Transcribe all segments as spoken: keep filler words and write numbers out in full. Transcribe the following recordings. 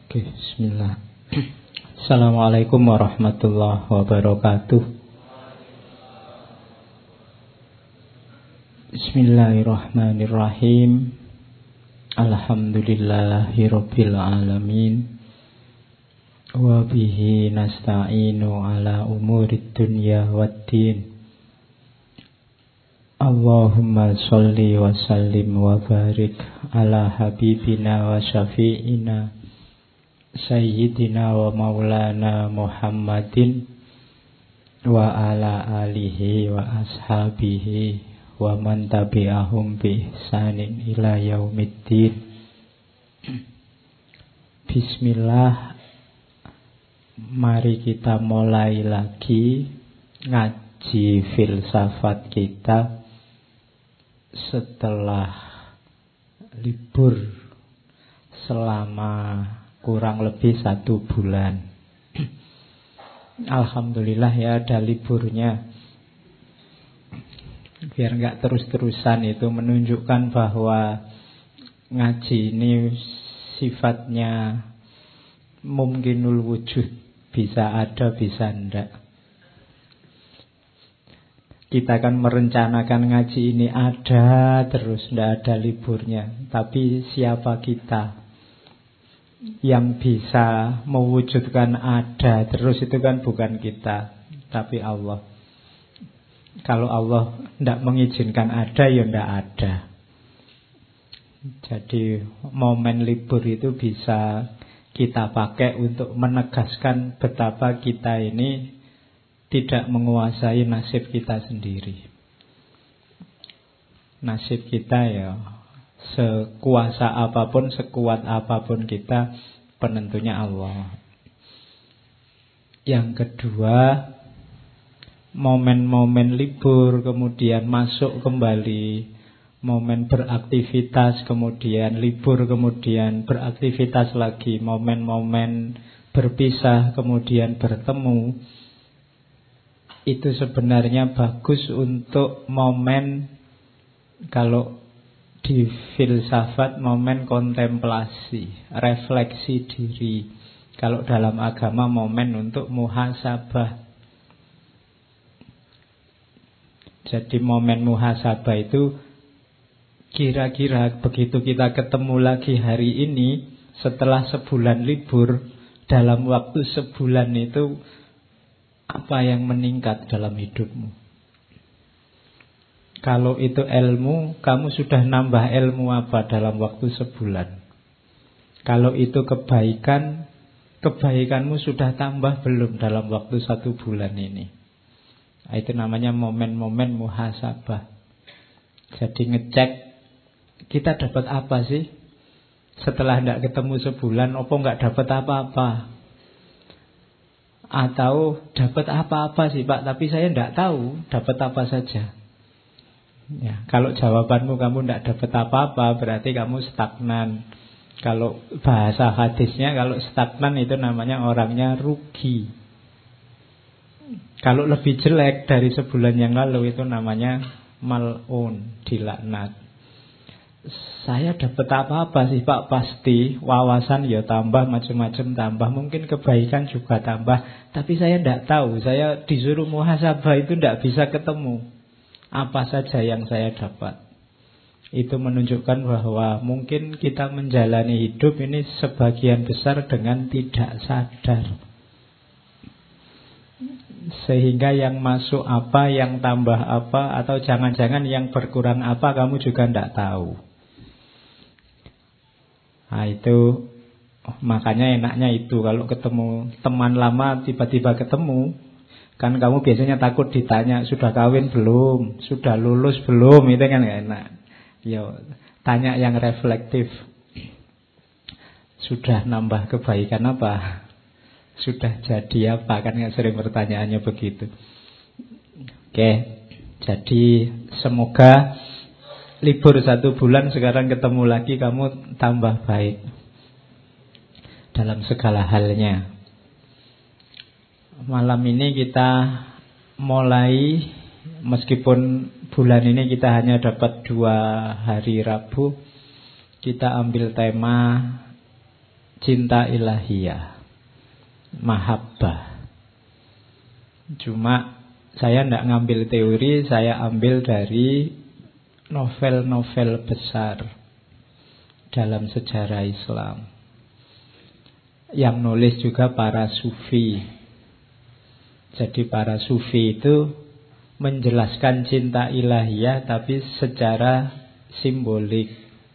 Oke, bismillah. Assalamualaikum warahmatullahi wabarakatuh. Bismillahirrahmanirrahim. Alhamdulillahirabbil alamin. Wa bihi nasta'inu ala umurid dunya waddin. Allahumma sholli wa sallim wa barik ala habibina wa syafi'ina Sayyidina wa maulana Muhammadin wa ala alihi wa ashabihi wa man tabi'ahum bi ihsanin ila yaumiddin. Bismillah. Mari kita mulai lagi ngaji filsafat kita setelah libur selama kurang lebih satu bulan. Alhamdulillah ya ada liburnya. Biar nggak terus-terusan, itu menunjukkan bahwa ngaji ini sifatnya mungkinul wujud, bisa ada bisa enggak. Kita kan merencanakan ngaji ini ada terus, enggak ada liburnya. Tapi siapa kita yang bisa mewujudkan ada terus? Itu kan bukan kita, tapi Allah. Kalau Allah tidak mengizinkan ada, ya tidak ada. Jadi momen libur itu bisa kita pakai untuk menegaskan betapa kita ini tidak menguasai nasib kita sendiri. Nasib kita ya sekuasa apapun, sekuat apapun kita, penentunya Allah. Yang kedua, momen-momen libur kemudian masuk kembali, momen beraktivitas kemudian libur kemudian beraktivitas lagi, momen-momen berpisah kemudian bertemu, itu sebenarnya bagus untuk momen, kalau di filsafat, momen kontemplasi, refleksi diri. Kalau dalam agama, momen untuk muhasabah. Jadi momen muhasabah itu kira-kira begitu kita ketemu lagi hari ini setelah sebulan libur, dalam waktu sebulan itu apa yang meningkat dalam hidupmu? Kalau itu ilmu, kamu sudah nambah ilmu apa dalam waktu sebulan? Kalau itu kebaikan, kebaikanmu sudah tambah belum dalam waktu satu bulan ini? Itu namanya momen-momen muhasabah. Jadi ngecek, kita dapat apa sih? Setelah tidak ketemu sebulan, apa nggak dapat apa-apa? Atau dapat apa-apa sih Pak, tapi saya tidak tahu dapat apa saja. Ya, kalau jawabanmu kamu tidak dapat apa-apa, berarti kamu stagnan. Kalau bahasa hadisnya, kalau stagnan itu namanya orangnya rugi. Kalau lebih jelek dari sebulan yang lalu, itu namanya mal'un, dilaknat. Saya dapat apa-apa sih Pak? Pasti wawasan ya tambah, macam-macam tambah, mungkin kebaikan juga tambah, tapi saya tidak tahu. Saya disuruh muhasabah itu tidak bisa ketemu apa saja yang saya dapat. Itu menunjukkan bahwa mungkin kita menjalani hidup ini sebagian besar dengan tidak sadar. Sehingga yang masuk apa, yang tambah apa, atau jangan-jangan yang berkurang apa, kamu juga tidak tahu. Nah itu, makanya enaknya itu, kalau ketemu teman lama tiba-tiba ketemu, kan kamu biasanya takut ditanya, sudah kawin belum? Sudah lulus belum? Itu kan gak enak. Yo, tanya yang reflektif. Sudah nambah kebaikan apa? Sudah jadi apa? Kan gak sering pertanyaannya begitu. Oke, jadi semoga libur satu bulan sekarang ketemu lagi, kamu tambah baik dalam segala halnya. Malam ini kita mulai, meskipun bulan ini kita hanya dapat dua hari Rabu, kita ambil tema cinta ilahiyah, mahabbah. Cuma saya tidak ngambil teori, saya ambil dari novel-novel besar dalam sejarah Islam. Yang nulis juga para sufi. Jadi para sufi itu menjelaskan cinta ilahiyah tapi secara simbolik.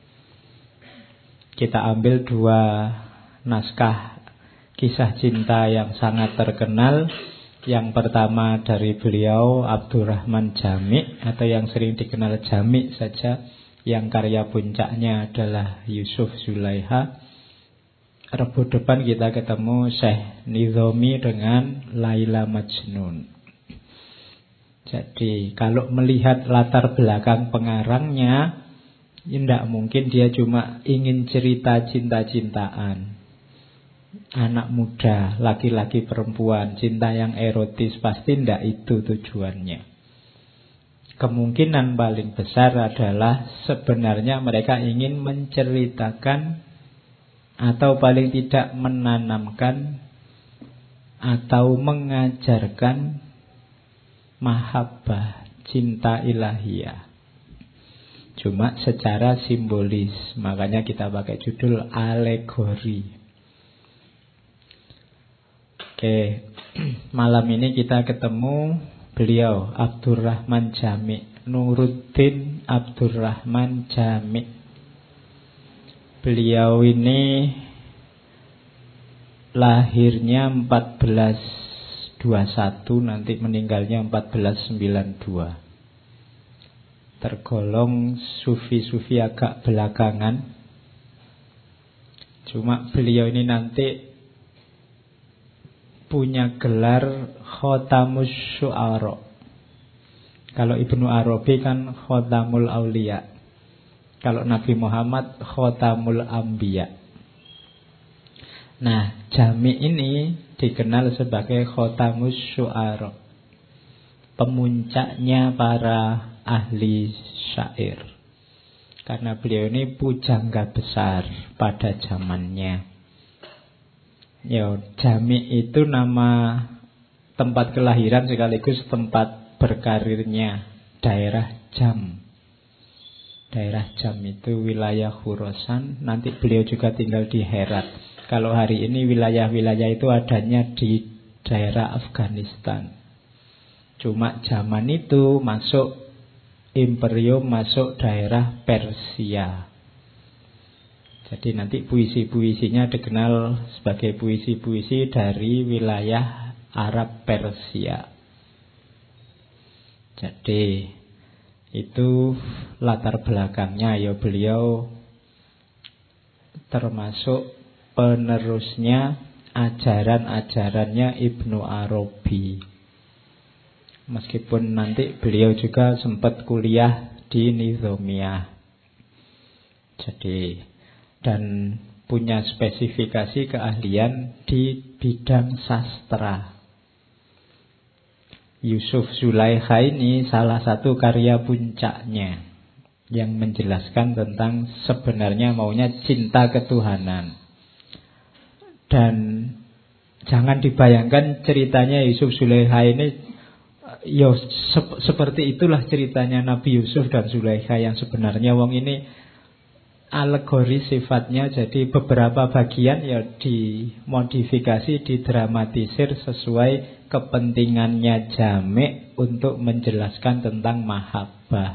Kita ambil dua naskah kisah cinta yang sangat terkenal. Yang pertama dari beliau Abdurrahman Jami, atau yang sering dikenal Jami saja, yang karya puncaknya adalah Yusuf Zulaikha. Rebu depan kita ketemu Syekh Nidhomi dengan Laila Majnun. Jadi kalau melihat latar belakang pengarangnya, tidak mungkin dia cuma ingin cerita cinta-cintaan. Anak muda, laki-laki perempuan, cinta yang erotis, pasti tidak itu tujuannya. Kemungkinan paling besar adalah sebenarnya mereka ingin menceritakan atau paling tidak menanamkan atau mengajarkan mahabbah, cinta ilahiyah. Cuma secara simbolis, makanya kita pakai judul alegori. Oke, malam ini kita ketemu beliau Abdurrahman Jami, Nuruddin Abdurrahman Jami. Beliau ini lahirnya empat belas dua puluh satu, nanti meninggalnya empat belas sembilan puluh dua. Tergolong sufi-sufi agak belakangan. Cuma beliau ini nanti punya gelar Khotamus Syu'ara. Kalau Ibnu Arabi kan Khotamul Auliya. Kalau Nabi Muhammad Khotamul Ambiya. Nah, Jami ini dikenal sebagai Khotamus Syu'ara, pemuncaknya para ahli syair. Karena beliau ini pujangga besar pada zamannya. Ya, Jami itu nama tempat kelahiran sekaligus tempat berkarirnya, daerah Jam. Daerah Jam itu wilayah Khurasan. Nanti beliau juga tinggal di Herat. Kalau hari ini wilayah-wilayah itu adanya di daerah Afghanistan. Cuma zaman itu masuk imperium, masuk daerah Persia. Jadi nanti puisi-puisinya dikenal sebagai puisi-puisi dari wilayah Arab Persia. Jadi itu latar belakangnya. Ya, beliau termasuk penerusnya ajaran-ajarannya Ibnu Arabi. Meskipun nanti beliau juga sempat kuliah di Nizamiyah. Jadi dan punya spesifikasi keahlian di bidang sastra. Yusuf Zulaikha ini salah satu karya puncaknya yang menjelaskan tentang sebenarnya maunya cinta ketuhanan. Dan jangan dibayangkan ceritanya Yusuf Zulaikha ini ya sep- seperti itulah ceritanya Nabi Yusuf dan Zulaikha yang sebenarnya. Wong ini alegori sifatnya, jadi beberapa bagian ya dimodifikasi, didramatisir sesuai kepentingannya Jami untuk menjelaskan tentang mahabbah.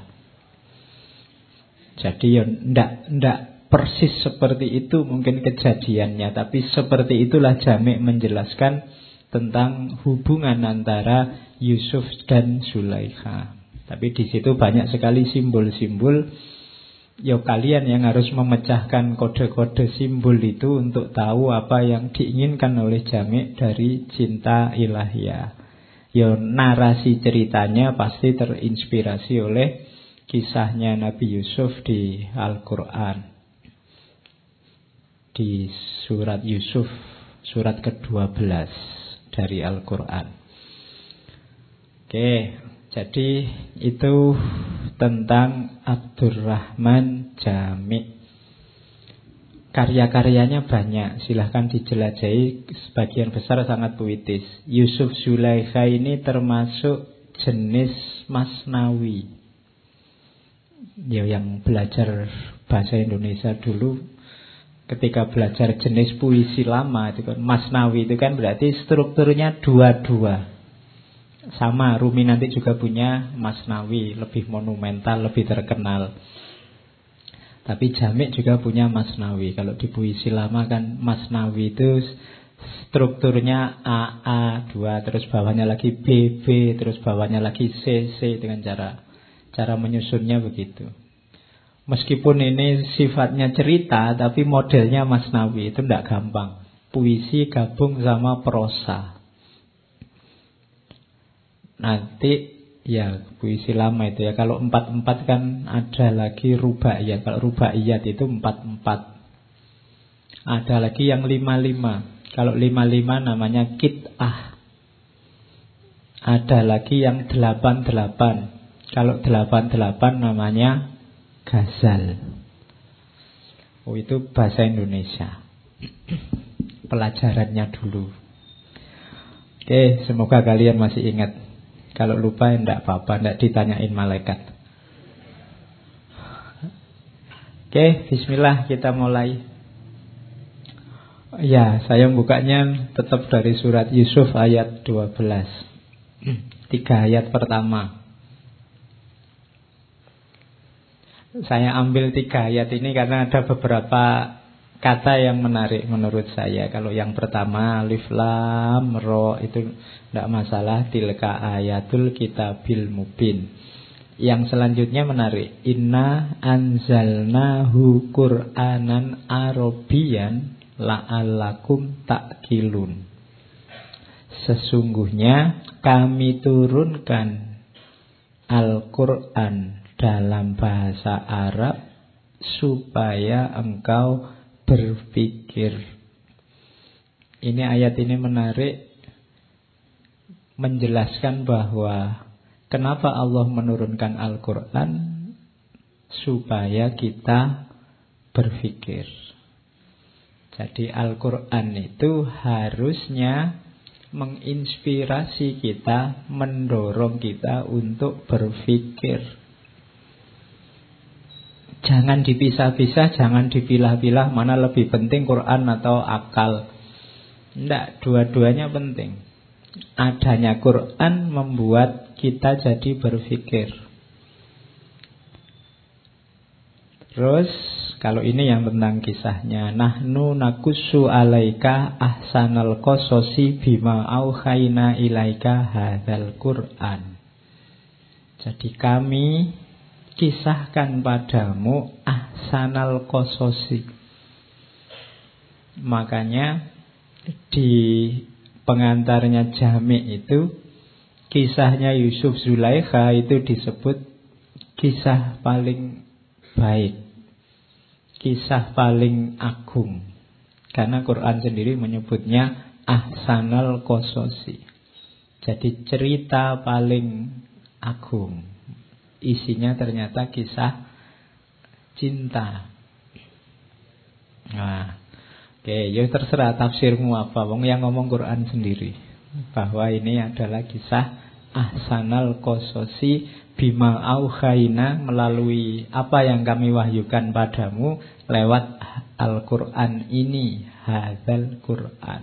Jadi ya ndak ndak persis seperti itu mungkin kejadiannya, tapi seperti itulah Jami menjelaskan tentang hubungan antara Yusuf dan Zulaikha. Tapi di situ banyak sekali simbol-simbol. Ya kalian yang harus memecahkan kode-kode simbol itu untuk tahu apa yang diinginkan oleh Jami dari cinta ilahiyah. Ya narasi ceritanya pasti terinspirasi oleh kisahnya Nabi Yusuf di Al-Quran. Di surat Yusuf, surat kedua belas dari Al-Quran. Oke, jadi itu tentang Abdurrahman Jami. karya-karyanya banyak, silahkan dijelajahi. Sebagian besar sangat puitis. Yusuf Zulaikha ini termasuk jenis Masnawi. Ya, yang belajar bahasa Indonesia dulu, ketika belajar jenis puisi lama itu kan, Masnawi itu kan berarti strukturnya dua-dua. Sama, Rumi nanti juga punya Masnawi, lebih monumental, lebih terkenal. Tapi Jamik juga punya Masnawi. Kalau di puisi lama kan Masnawi itu strukturnya A A dua, terus bawahnya lagi B B, terus bawahnya lagi C C, dengan cara cara menyusunnya begitu. Meskipun ini sifatnya cerita, tapi modelnya Masnawi, itu tidak gampang. Puisi gabung sama prosa. Nanti ya puisi lama itu ya, kalau empat-empat kan ada lagi rubaiyat. Kalau rubaiyat itu empat-empat. Ada lagi yang lima-lima. Kalau lima-lima namanya kit'ah. Ada lagi yang delapan-delapan. Kalau delapan-delapan namanya ghazal. Oh, itu bahasa Indonesia. Pelajarannya dulu. Oke, semoga kalian masih ingat. Kalau lupa ya enggak apa-apa, enggak ditanyain malaikat. Oke, bismillah, kita mulai. Ya, saya bukanya tetap dari surat Yusuf ayat dua belas. Tiga ayat pertama. Saya ambil tiga ayat ini karena ada beberapa kata yang menarik menurut saya. Kalau yang pertama alif lam ro itu tidak masalah, tilka ayatul kitabil mubin. Yang selanjutnya menarik, inna anzalnahu qur'anan arabiyan la'allakum ta'qilun. Sesungguhnya kami turunkan Al-Qur'an dalam bahasa Arab supaya engkau berpikir. Ini ayat ini menarik, menjelaskan bahwa kenapa Allah menurunkan Al-Quran, supaya kita berpikir. Jadi Al-Quran itu harusnya menginspirasi kita, mendorong kita untuk berpikir. Jangan dipisah-pisah, jangan dipilah-pilah mana lebih penting, Quran atau akal. Tidak, dua-duanya penting. Adanya Quran membuat kita jadi berpikir. Terus kalau ini yang tentang kisahnya, nahnu nakussu alaika ahsanal qasosi bima auhayna ilaika hadzal Quran. Jadi kami kisahkan padamu ahsanal qasosi. Makanya di pengantarnya Jami' itu kisahnya Yusuf Zulaikha itu disebut kisah paling baik, kisah paling agung. Karena Quran sendiri menyebutnya ahsanal qasosi. Jadi cerita paling agung. Isinya ternyata kisah cinta. Nah, oke, ya terserah tafsirmu apa. Wong yang ngomong Quran sendiri bahwa ini adalah kisah ahsanal qasosi bima auhayna, melalui apa yang kami wahyukan padamu lewat Al-Quran ini, hadzal Quran.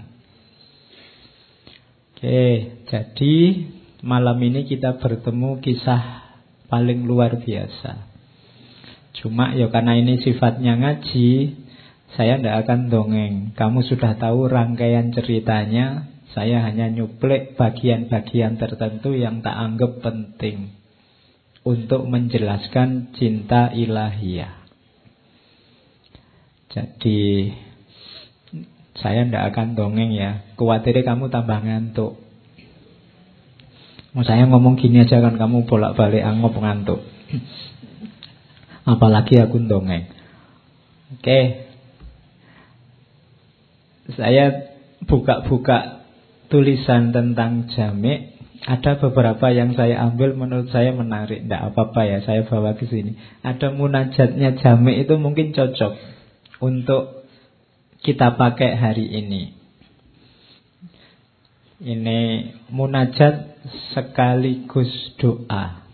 Oke, jadi malam ini kita bertemu kisah paling luar biasa. Cuma ya karena ini sifatnya ngaji, saya tidak akan dongeng. Kamu sudah tahu rangkaian ceritanya. Saya hanya nyuplek bagian-bagian tertentu yang tak anggap penting untuk menjelaskan cinta ilahiyah. Jadi saya tidak akan dongeng ya. Khawatirnya kamu tambah ngantuk. Mau saya ngomong gini aja kan kamu bolak-balik angop ngantuk. Apalagi aku dongeng. Oke. Saya buka-buka tulisan tentang Jami'. Ada beberapa yang saya ambil menurut saya menarik. Tidak apa-apa ya, saya bawa ke sini. Ada munajatnya Jami' itu mungkin cocok untuk kita pakai hari ini. Ini munajat sekaligus doa.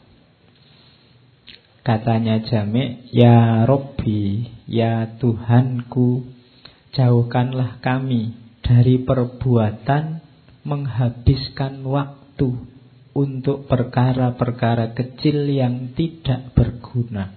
Katanya Jami', ya Robbi, ya Tuhanku, jauhkanlah kami dari perbuatan menghabiskan waktu untuk perkara-perkara kecil yang tidak berguna.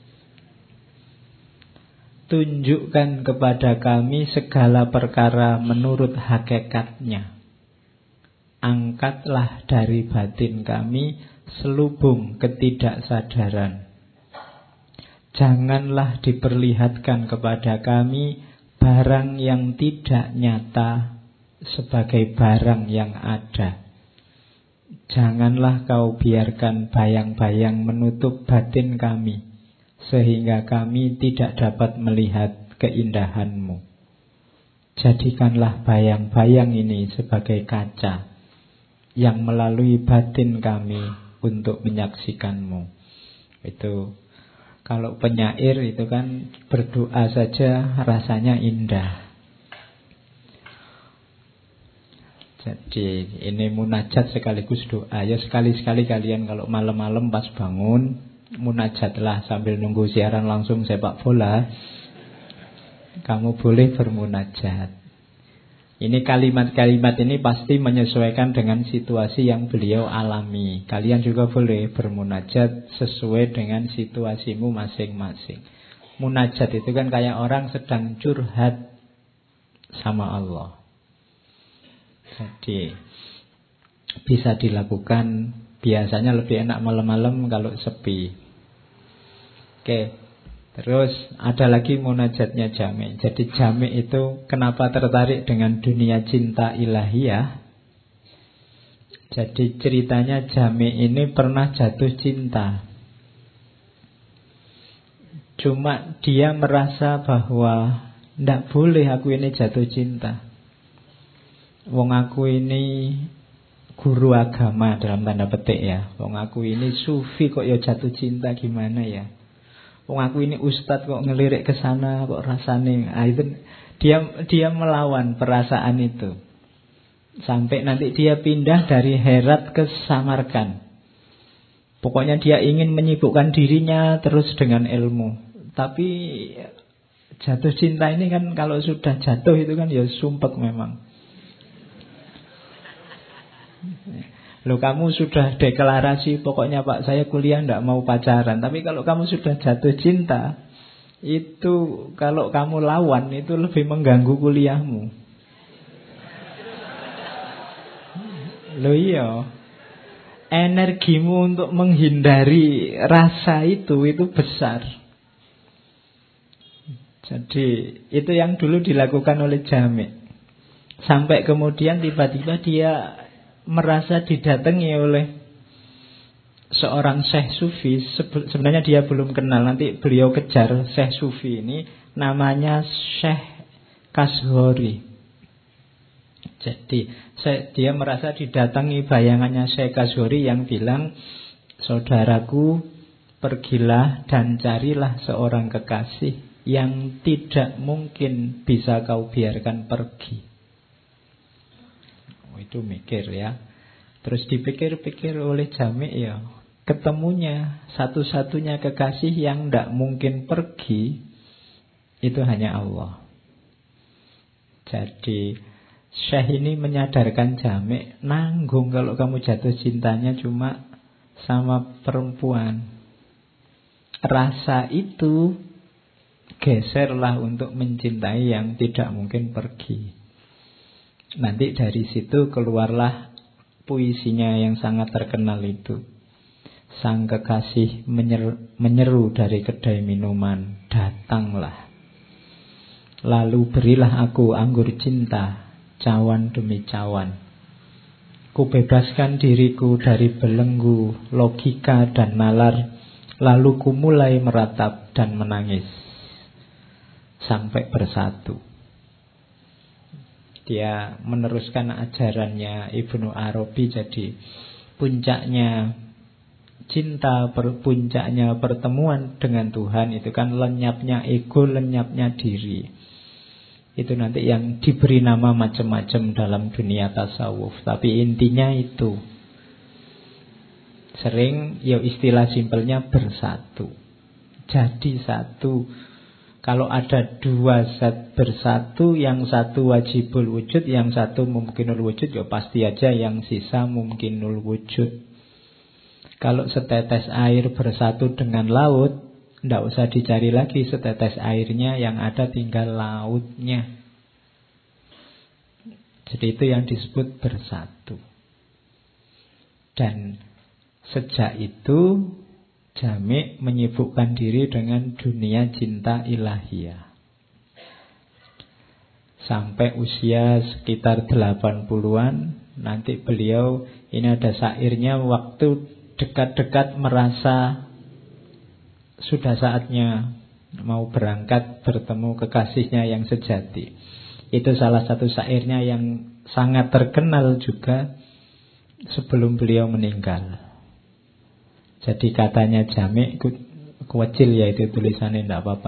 Tunjukkan kepada kami segala perkara menurut hakikatnya. Angkatlah dari batin kami selubung ketidaksadaran. Janganlah diperlihatkan kepada kami barang yang tidak nyata sebagai barang yang ada. Janganlah kau biarkan bayang-bayang menutup batin kami, sehingga kami tidak dapat melihat keindahan-Mu. Jadikanlah bayang-bayang ini sebagai kaca yang melalui batin kami untuk menyaksikan-Mu. Itu kalau penyair itu kan berdoa saja rasanya indah. Jadi ini munajat sekaligus doa. Ya sekali-sekali kalian kalau malam-malam pas bangun, munajatlah sambil nunggu siaran langsung sepak bola. Kamu boleh bermunajat. Ini kalimat-kalimat ini pasti menyesuaikan dengan situasi yang beliau alami. Kalian juga boleh bermunajat sesuai dengan situasimu masing-masing. Munajat itu kan kayak orang sedang curhat sama Allah. Jadi bisa dilakukan, biasanya lebih enak malam-malam kalau sepi. Oke. Terus ada lagi munajatnya Jami'. Jadi Jami' itu kenapa tertarik dengan dunia cinta ilahiyah? Jadi ceritanya Jami' ini pernah jatuh cinta. Cuma dia merasa bahwa ndak boleh aku ini jatuh cinta. Wong aku ini guru agama dalam tanda petik ya. Wong aku ini sufi kok ya jatuh cinta gimana ya? Wong aku ini ustadz kok ngelirik ke sana kok rasane. Ah, itu dia dia melawan perasaan itu. Sampai nanti dia pindah dari Herat ke Samarkand. Pokoknya dia ingin menyibukkan dirinya terus dengan ilmu. Tapi jatuh cinta ini kan kalau sudah jatuh itu kan ya sumpek memang. Loh kamu sudah deklarasi pokoknya Pak saya kuliah tidak mau pacaran. Tapi kalau kamu sudah jatuh cinta, itu kalau kamu lawan itu lebih mengganggu kuliahmu. Loh iya, energimu untuk menghindari rasa itu itu besar. Jadi itu yang dulu dilakukan oleh Jami'. Sampai kemudian tiba-tiba dia merasa didatangi oleh seorang Syekh Sufi. Sebenarnya dia belum kenal. Nanti beliau kejar Syekh Sufi ini. Namanya Syekh Kashghari. Jadi dia merasa didatangi bayangannya Syekh Kashghari yang bilang, saudaraku, pergilah dan carilah seorang kekasih yang tidak mungkin bisa kau biarkan pergi. Oh, itu mikir ya. Terus dipikir-pikir oleh Jami' ya, ketemunya satu-satunya kekasih yang tidak mungkin pergi itu hanya Allah. Jadi Syekh ini menyadarkan Jami', nanggung kalau kamu jatuh cintanya cuma sama perempuan. Rasa itu geserlah untuk mencintai yang tidak mungkin pergi. Nanti dari situ keluarlah puisinya yang sangat terkenal itu. Sang kekasih menyeru, menyeru dari kedai minuman, datanglah. Lalu berilah aku anggur cinta, cawan demi cawan. Ku bebaskan diriku dari belenggu, logika dan nalar. Lalu ku mulai meratap dan menangis sampai bersatu. Dia meneruskan ajarannya Ibnu Arabi. Jadi puncaknya cinta, puncaknya pertemuan dengan Tuhan itu kan lenyapnya ego, lenyapnya diri. Itu nanti yang diberi nama macam-macam dalam dunia tasawuf. Tapi intinya itu. Sering ya istilah simpelnya bersatu. Jadi satu. Kalau ada dua zat bersatu, yang satu wajibul wujud, yang satu mungkinul wujud, ya pasti aja yang sisa mungkinul wujud. Kalau setetes air bersatu dengan laut, tidak usah dicari lagi setetes airnya, yang ada tinggal lautnya. Jadi itu yang disebut bersatu. Dan sejak itu Jami' menyibukkan diri dengan dunia cinta ilahiyah. Sampai usia sekitar delapan puluhan, nanti beliau, ini ada syairnya, waktu dekat-dekat merasa sudah saatnya mau berangkat bertemu kekasihnya yang sejati. Itu salah satu syairnya yang sangat terkenal juga sebelum beliau meninggal. Jadi katanya Jami', kecil ya itu tulisannya, tidak apa-apa.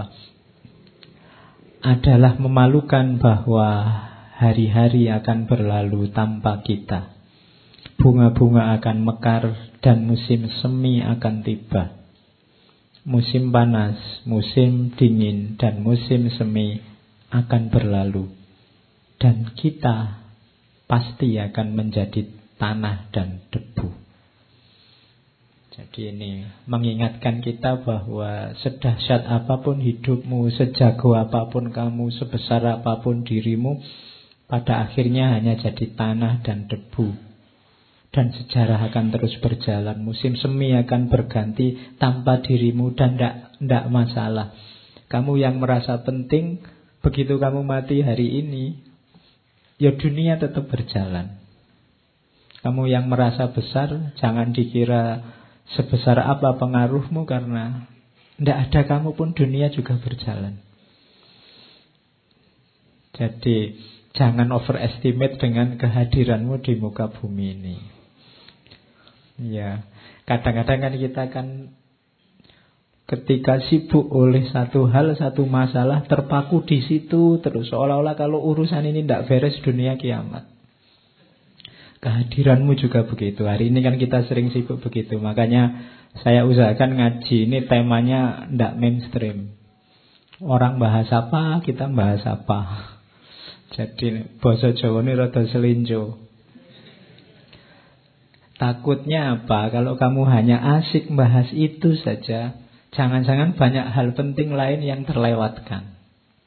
Adalah memalukan bahwa hari-hari akan berlalu tanpa kita. Bunga-bunga akan mekar dan musim semi akan tiba. Musim panas, musim dingin, dan musim semi akan berlalu. Dan kita pasti akan menjadi tanah dan debu. Jadi ini mengingatkan kita bahwa sedahsyat apapun hidupmu, sejago apapun kamu, sebesar apapun dirimu, pada akhirnya hanya jadi tanah dan debu. Dan sejarah akan terus berjalan. Musim semi akan berganti tanpa dirimu dan tidak masalah. Kamu yang merasa penting, begitu kamu mati hari ini, ya dunia tetap berjalan. Kamu yang merasa besar, jangan dikira sebesar apa pengaruhmu, karena tidak ada kamu pun dunia juga berjalan. Jadi jangan overestimate dengan kehadiranmu di muka bumi ini. Ya, kadang-kadang kan kita kan ketika sibuk oleh satu hal, satu masalah, terpaku di situ terus, seolah-olah kalau urusan ini tidak beres dunia kiamat. Kehadiranmu juga begitu. Hari ini kan kita sering sibuk begitu. Makanya saya usahakan ngaji ini temanya tidak mainstream. Orang bahas apa, kita bahas apa. Jadi basa Jawa ini rada selinjo. Takutnya apa? Kalau kamu hanya asik bahas itu saja, jangan-jangan banyak hal penting lain yang terlewatkan.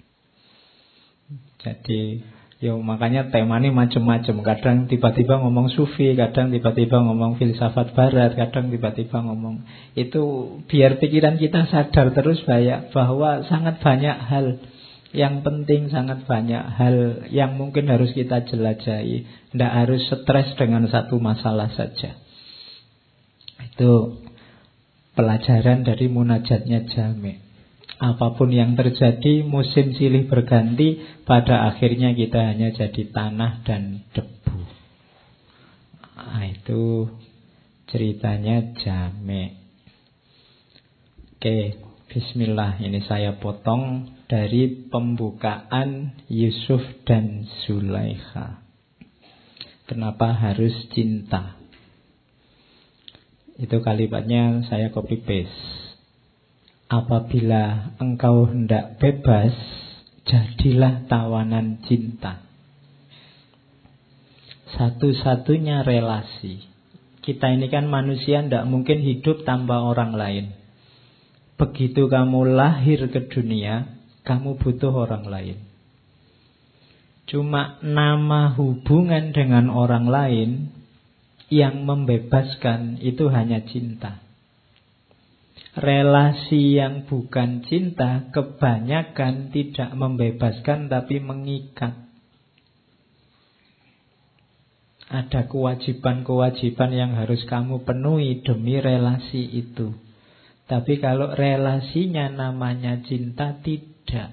Jadi ya makanya temanya macam-macam. Kadang tiba-tiba ngomong sufi, kadang tiba-tiba ngomong filsafat barat, kadang tiba-tiba ngomong itu, biar pikiran kita sadar terus bahwa sangat banyak hal yang penting, sangat banyak hal yang mungkin harus kita jelajahi. Tidak harus stres dengan satu masalah saja. Itu pelajaran dari munajatnya Jami'. Apapun yang terjadi, musim silih berganti, pada akhirnya kita hanya jadi tanah dan debu. Nah, itu ceritanya Jami'. Oke, bismillah. Ini saya potong dari pembukaan Yusuf dan Zulaikha. Kenapa harus cinta? Itu kalimatnya saya copy paste. Apabila engkau hendak bebas, jadilah tawanan cinta. Satu-satunya relasi. Kita ini kan manusia, tidak mungkin hidup tanpa orang lain. Begitu kamu lahir ke dunia, kamu butuh orang lain. Cuma nama hubungan dengan orang lain yang membebaskan itu hanya cinta. Relasi yang bukan cinta kebanyakan tidak membebaskan tapi mengikat. Ada kewajiban-kewajiban yang harus kamu penuhi demi relasi itu. Tapi kalau relasinya namanya cinta, tidak.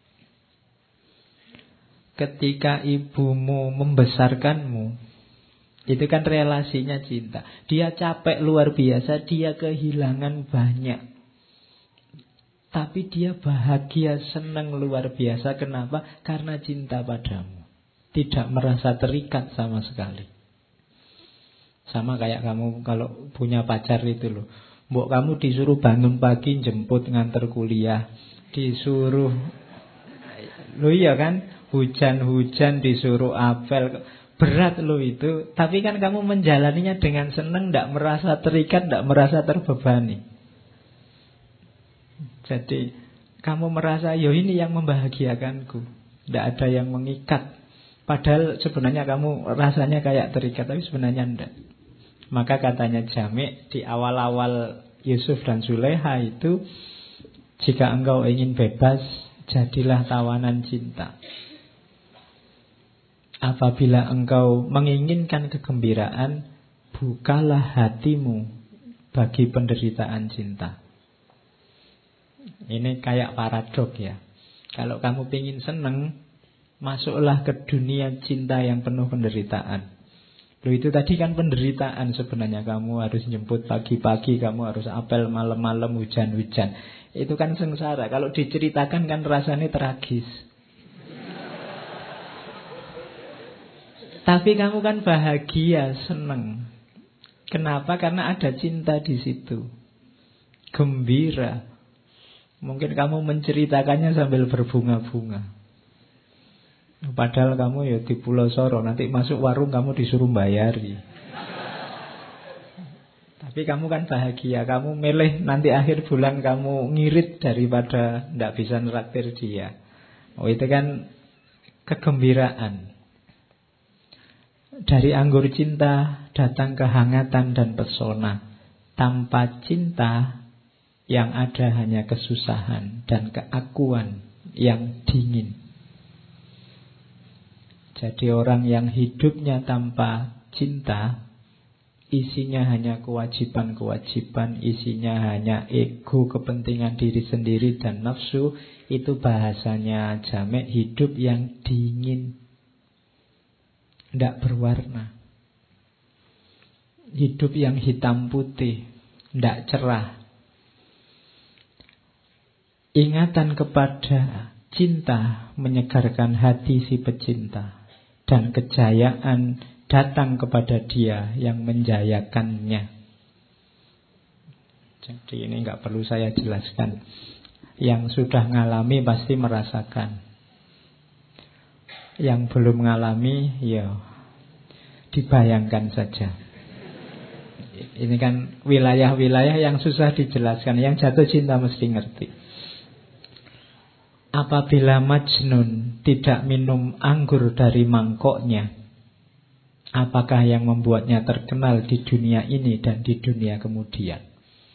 Ketika ibumu membesarkanmu, itu kan relasinya cinta. Dia capek luar biasa, dia kehilangan banyak. tapi dia bahagia, senang luar biasa. Kenapa? Karena cinta padamu. Tidak merasa terikat sama sekali. Sama kayak kamu kalau punya pacar itu loh. Mbok kamu disuruh bangun pagi, jemput, nganter kuliah, disuruh, lo iya kan, hujan-hujan disuruh apel, berat lo itu. Tapi kan kamu menjalaninya dengan senang, tidak merasa terikat, tidak merasa terbebani. Jadi kamu merasa, yo ini yang membahagiakanku, tidak ada yang mengikat. Padahal sebenarnya kamu rasanya kayak terikat, tapi sebenarnya tidak. Maka katanya Jami' di awal-awal Yusuf dan Zulaikha itu, jika engkau ingin bebas, jadilah tawanan cinta. Apabila engkau menginginkan kegembiraan, bukalah hatimu bagi penderitaan cinta. Ini kayak paradok ya. Kalau kamu ingin senang, masuklah ke dunia cinta yang penuh penderitaan. Loh, itu tadi kan penderitaan sebenarnya. Kamu harus jemput pagi-pagi, kamu harus apel malam-malam, hujan-hujan. Itu kan sengsara. Kalau diceritakan kan rasanya tragis. Tapi kamu kan bahagia, senang. Kenapa? Karena ada cinta di situ. Gembira. Mungkin kamu menceritakannya sambil berbunga-bunga. Padahal kamu ya di Pulau Soro, nanti masuk warung kamu disuruh bayari. Tapi kamu kan bahagia, kamu milih nanti akhir bulan kamu ngirit daripada tidak bisa neraktir dia. Oh, itu kan kegembiraan. Dari anggur cinta datang kehangatan dan pesona. Tanpa cinta yang ada hanya kesusahan dan keakuan yang dingin. Jadi orang yang hidupnya tanpa cinta, isinya hanya kewajiban-kewajiban, isinya hanya ego, kepentingan diri sendiri dan nafsu. Itu bahasanya Jami' hidup yang dingin, tidak berwarna. Hidup yang hitam putih, tidak cerah. Ingatan kepada cinta menyegarkan hati si pecinta. Dan kejayaan datang kepada dia yang menjayakannya. Jadi ini nggak perlu saya jelaskan. Yang sudah ngalami pasti merasakan. Yang belum ngalami, ya dibayangkan saja. Ini kan wilayah-wilayah yang susah dijelaskan. Yang jatuh cinta mesti ngerti. Apabila Majnun tidak minum anggur dari mangkoknya, apakah yang membuatnya terkenal di dunia ini dan di dunia kemudian?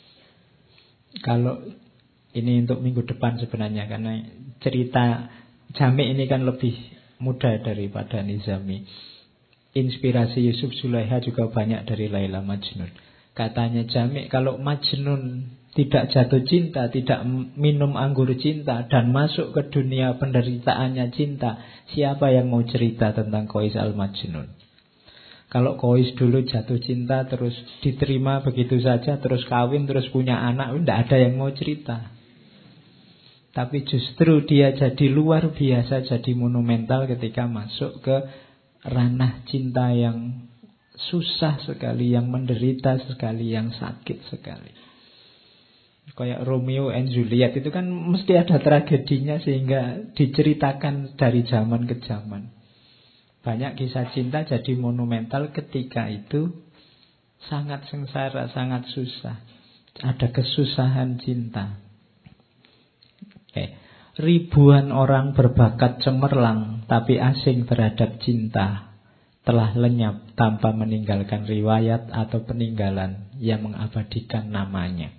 Kalau ini untuk minggu depan sebenarnya, karena cerita Jami' ini kan lebih muda daripada Nizami. Inspirasi Yusuf Zulaikha juga banyak dari Laila Majnun. Katanya Jami', kalau Majnun tidak jatuh cinta, tidak minum anggur cinta, dan masuk ke dunia penderitaannya cinta, siapa yang mau cerita tentang Qais al-Majnun? Kalau Qais dulu jatuh cinta, terus diterima begitu saja, terus kawin, terus punya anak, tidak ada yang mau cerita. Tapi justru dia jadi luar biasa, jadi monumental ketika masuk ke ranah cinta yang susah sekali, yang menderita sekali, yang sakit sekali. Kayak Romeo and Juliet itu kan mesti ada tragedinya sehingga diceritakan dari zaman ke zaman. Banyak kisah cinta jadi monumental ketika itu sangat sengsara, sangat susah. Ada kesusahan cinta. Oke. Ribuan orang berbakat cemerlang tapi asing terhadap cinta telah lenyap tanpa meninggalkan riwayat atau peninggalan yang mengabadikan namanya.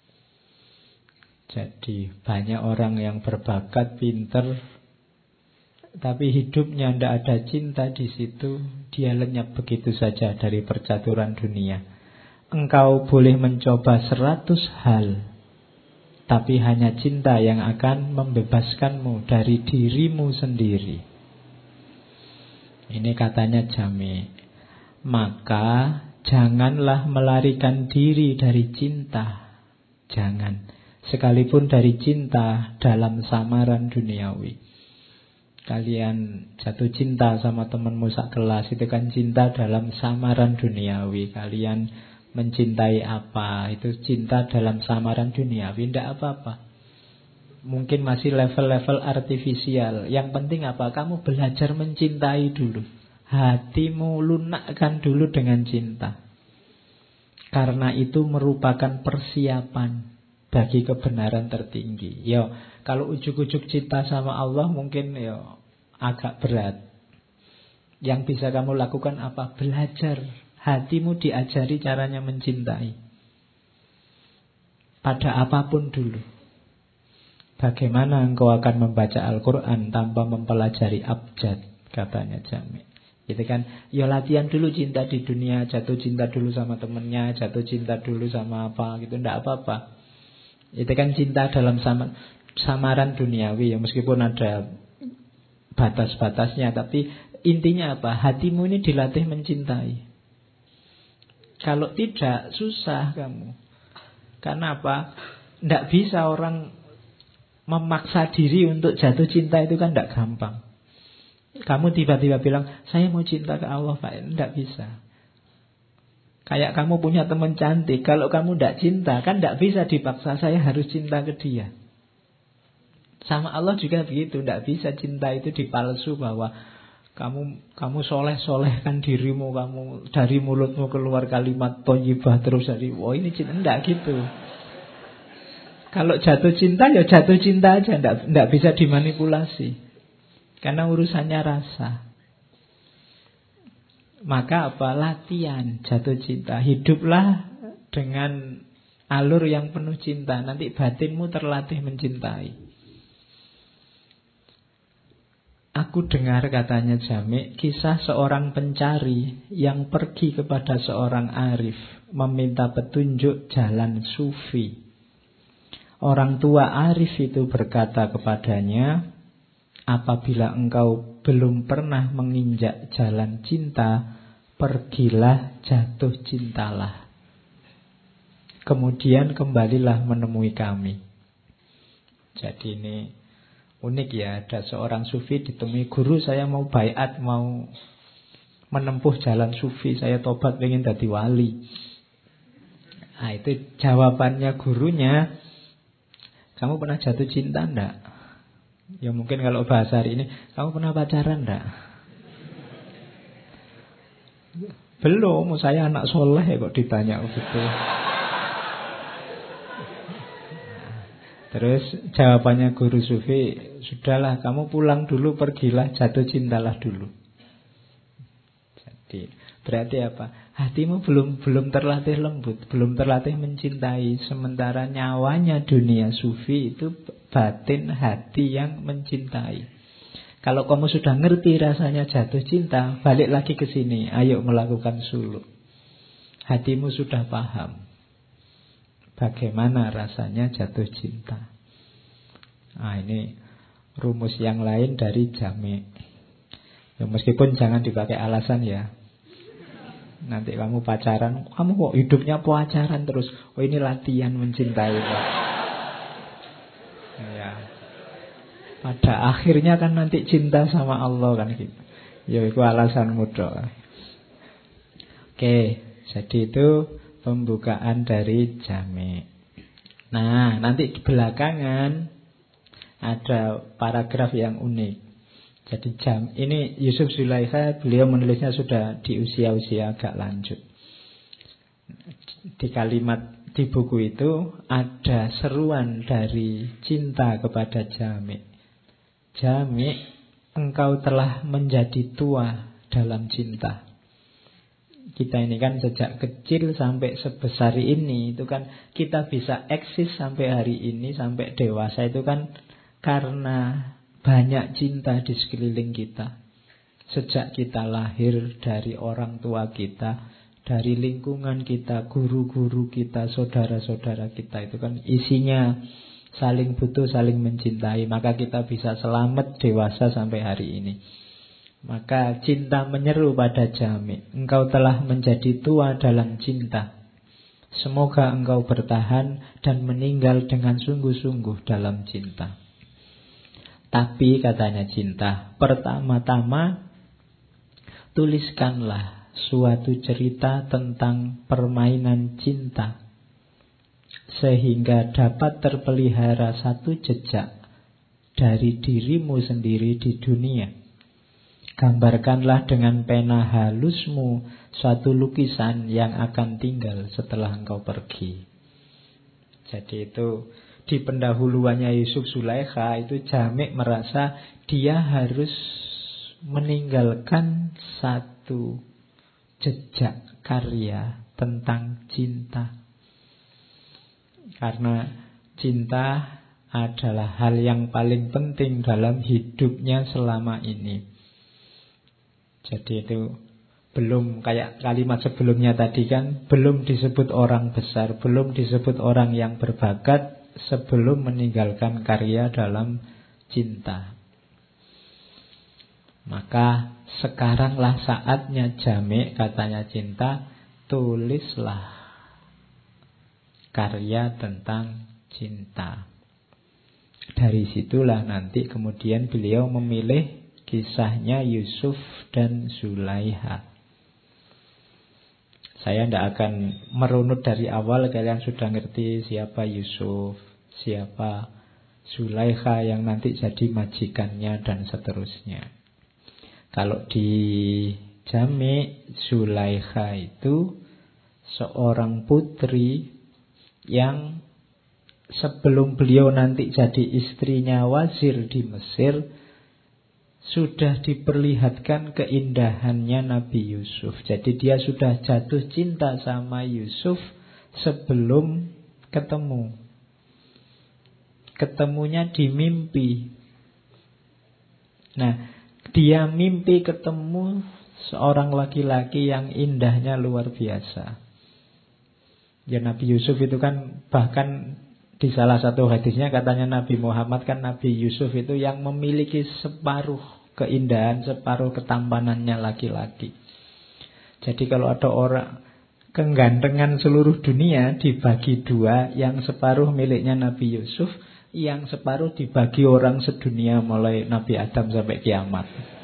Jadi banyak orang yang berbakat, pinter, tapi hidupnya tidak ada cinta di situ, dia lenyap begitu saja dari percaturan dunia. Engkau boleh mencoba seratus hal, tapi hanya cinta yang akan membebaskanmu dari dirimu sendiri. Ini katanya Jami'. Maka janganlah melarikan diri dari cinta. Jangan. sekalipun dari cinta dalam samaran duniawi. Kalian jatuh cinta sama temanmu sak kelas, itu kan cinta dalam samaran duniawi. Kalian mencintai apa, itu cinta dalam samaran duniawi, tidak apa-apa. Mungkin masih level-level artifisial. Yang penting apa? Kamu belajar mencintai dulu. Hatimu lunakkan dulu dengan cinta. Karena itu merupakan persiapan bagi kebenaran tertinggi. Yo, kalau ujuk-ujuk cinta sama Allah mungkin yo agak berat. Yang bisa kamu lakukan apa? Belajar. Hatimu diajari caranya mencintai. Pada apapun dulu. Bagaimana engkau akan membaca Al-Quran tanpa mempelajari abjad, katanya Jami. Itu kan, ya latihan dulu cinta di dunia, jatuh cinta dulu sama temennya, jatuh cinta dulu sama apa gitu, ndak apa-apa. Itu kan cinta dalam sama, samaran duniawi ya, meskipun ada batas-batasnya, tapi intinya apa? Hatimu ini dilatih mencintai. Kalau tidak, susah kamu. Karena apa? Ndak bisa orang memaksa diri untuk jatuh cinta, itu kan tidak gampang. Kamu tiba-tiba bilang, saya mau cinta ke Allah, Pak. Tidak bisa. Kayak kamu punya teman cantik, kalau kamu tidak cinta, kan tidak bisa dipaksa, saya harus cinta ke dia. Sama Allah juga begitu. Tidak bisa cinta itu dipalsu bahwa kamu kamu soleh-solehkan dirimu, kamu dari mulutmu keluar kalimat thayyibah terus dari, wah ini cinta. Tidak gitu. Kalau jatuh cinta, ya jatuh cinta aja. Tidak, tidak bisa dimanipulasi. Karena urusannya rasa. Maka apa? Latihan jatuh cinta. Hiduplah dengan alur yang penuh cinta. Nanti batinmu terlatih mencintai. Aku dengar, katanya Jami, kisah seorang pencari yang pergi kepada seorang arif, meminta petunjuk jalan sufi. Orang tua arif itu berkata kepadanya, apabila engkau belum pernah menginjak jalan cinta, pergilah jatuh cintalah. Kemudian kembalilah menemui kami. Jadi ini unik ya, ada seorang sufi ditemui guru, saya mau baiat, mau menempuh jalan sufi, saya tobat pengen jadi wali. Nah itu jawabannya gurunya, kamu pernah jatuh cinta enggak? Ya mungkin kalau bahasa hari ini, kamu pernah pacaran enggak? Belum, saya anak soleh kok ditanya begitu. Terus jawabannya guru sufi, sudahlah kamu pulang dulu, pergilah jatuh cintalah dulu. Jadi berarti apa? Hatimu belum belum terlatih lembut, belum terlatih mencintai. Sementara nyawanya dunia sufi itu batin hati yang mencintai. Kalau kamu sudah ngerti rasanya jatuh cinta, balik lagi ke sini, ayo melakukan suluk. Hatimu sudah paham bagaimana rasanya jatuh cinta. Nah ini rumus yang lain dari Jami. Ya, meskipun jangan dipakai alasan ya. Nanti kamu pacaran, kamu kok hidupnya pacaran terus. Oh ini latihan mencintai Pak. Ya. Pada akhirnya kan nanti cinta sama Allah kan gitu. Ya itu alasan mudah. Oke, jadi itu pembukaan dari Jami. Nah, nanti belakangan ada paragraf yang unik. Jadi jam ini Yusuf Zulaikha, beliau menulisnya sudah di usia-usia agak lanjut. Di kalimat di buku itu ada seruan dari cinta kepada Jami. Jami, engkau telah menjadi tua dalam cinta. Kita ini kan sejak kecil sampai sebesar ini, itu kan kita bisa eksis sampai hari ini, sampai dewasa itu kan karena banyak cinta di sekeliling kita. Sejak kita lahir, dari orang tua kita, dari lingkungan kita, guru-guru kita, saudara-saudara kita, itu kan isinya saling butuh, saling mencintai. Maka kita bisa selamat dewasa sampai hari ini. Maka cinta menyeru pada Jami, engkau telah menjadi tua dalam cinta. Semoga engkau bertahan dan meninggal dengan sungguh-sungguh dalam cinta. Tapi katanya cinta, pertama-tama tuliskanlah suatu cerita tentang permainan cinta, sehingga dapat terpelihara satu jejak dari dirimu sendiri di dunia. Gambarkanlah dengan pena halusmu suatu lukisan yang akan tinggal setelah engkau pergi. Jadi itu di pendahuluannya Yusuf Zulaikha itu Jamik merasa dia harus meninggalkan satu jejak karya tentang cinta. Karena cinta adalah hal yang paling penting dalam hidupnya selama ini. Jadi itu belum kayak kalimat sebelumnya tadi kan, belum disebut orang besar, belum disebut orang yang berbakat sebelum meninggalkan karya dalam cinta. Maka sekaranglah saatnya Jamik, katanya cinta, tulislah karya tentang cinta. Dari situlah nanti kemudian beliau memilih kisahnya Yusuf dan Zulaikha. Saya tidak akan merunut dari awal, kalian sudah ngerti siapa Yusuf, siapa Zulaikha yang nanti jadi majikannya dan seterusnya. Kalau di Jamik, Zulaikha itu seorang putri yang sebelum beliau nanti jadi istrinya wazir di Mesir, sudah diperlihatkan keindahannya Nabi Yusuf. Jadi dia sudah jatuh cinta sama Yusuf sebelum ketemu. Ketemunya di mimpi. Nah, dia mimpi ketemu seorang laki-laki yang indahnya luar biasa. Ya, Nabi Yusuf itu kan bahkan di salah satu hadisnya katanya Nabi Muhammad kan Nabi Yusuf itu yang memiliki separuh keindahan, separuh ketampanannya laki-laki. Jadi kalau ada orang kegantengan seluruh dunia dibagi dua, yang separuh miliknya Nabi Yusuf, yang separuh dibagi orang sedunia mulai Nabi Adam sampai kiamat.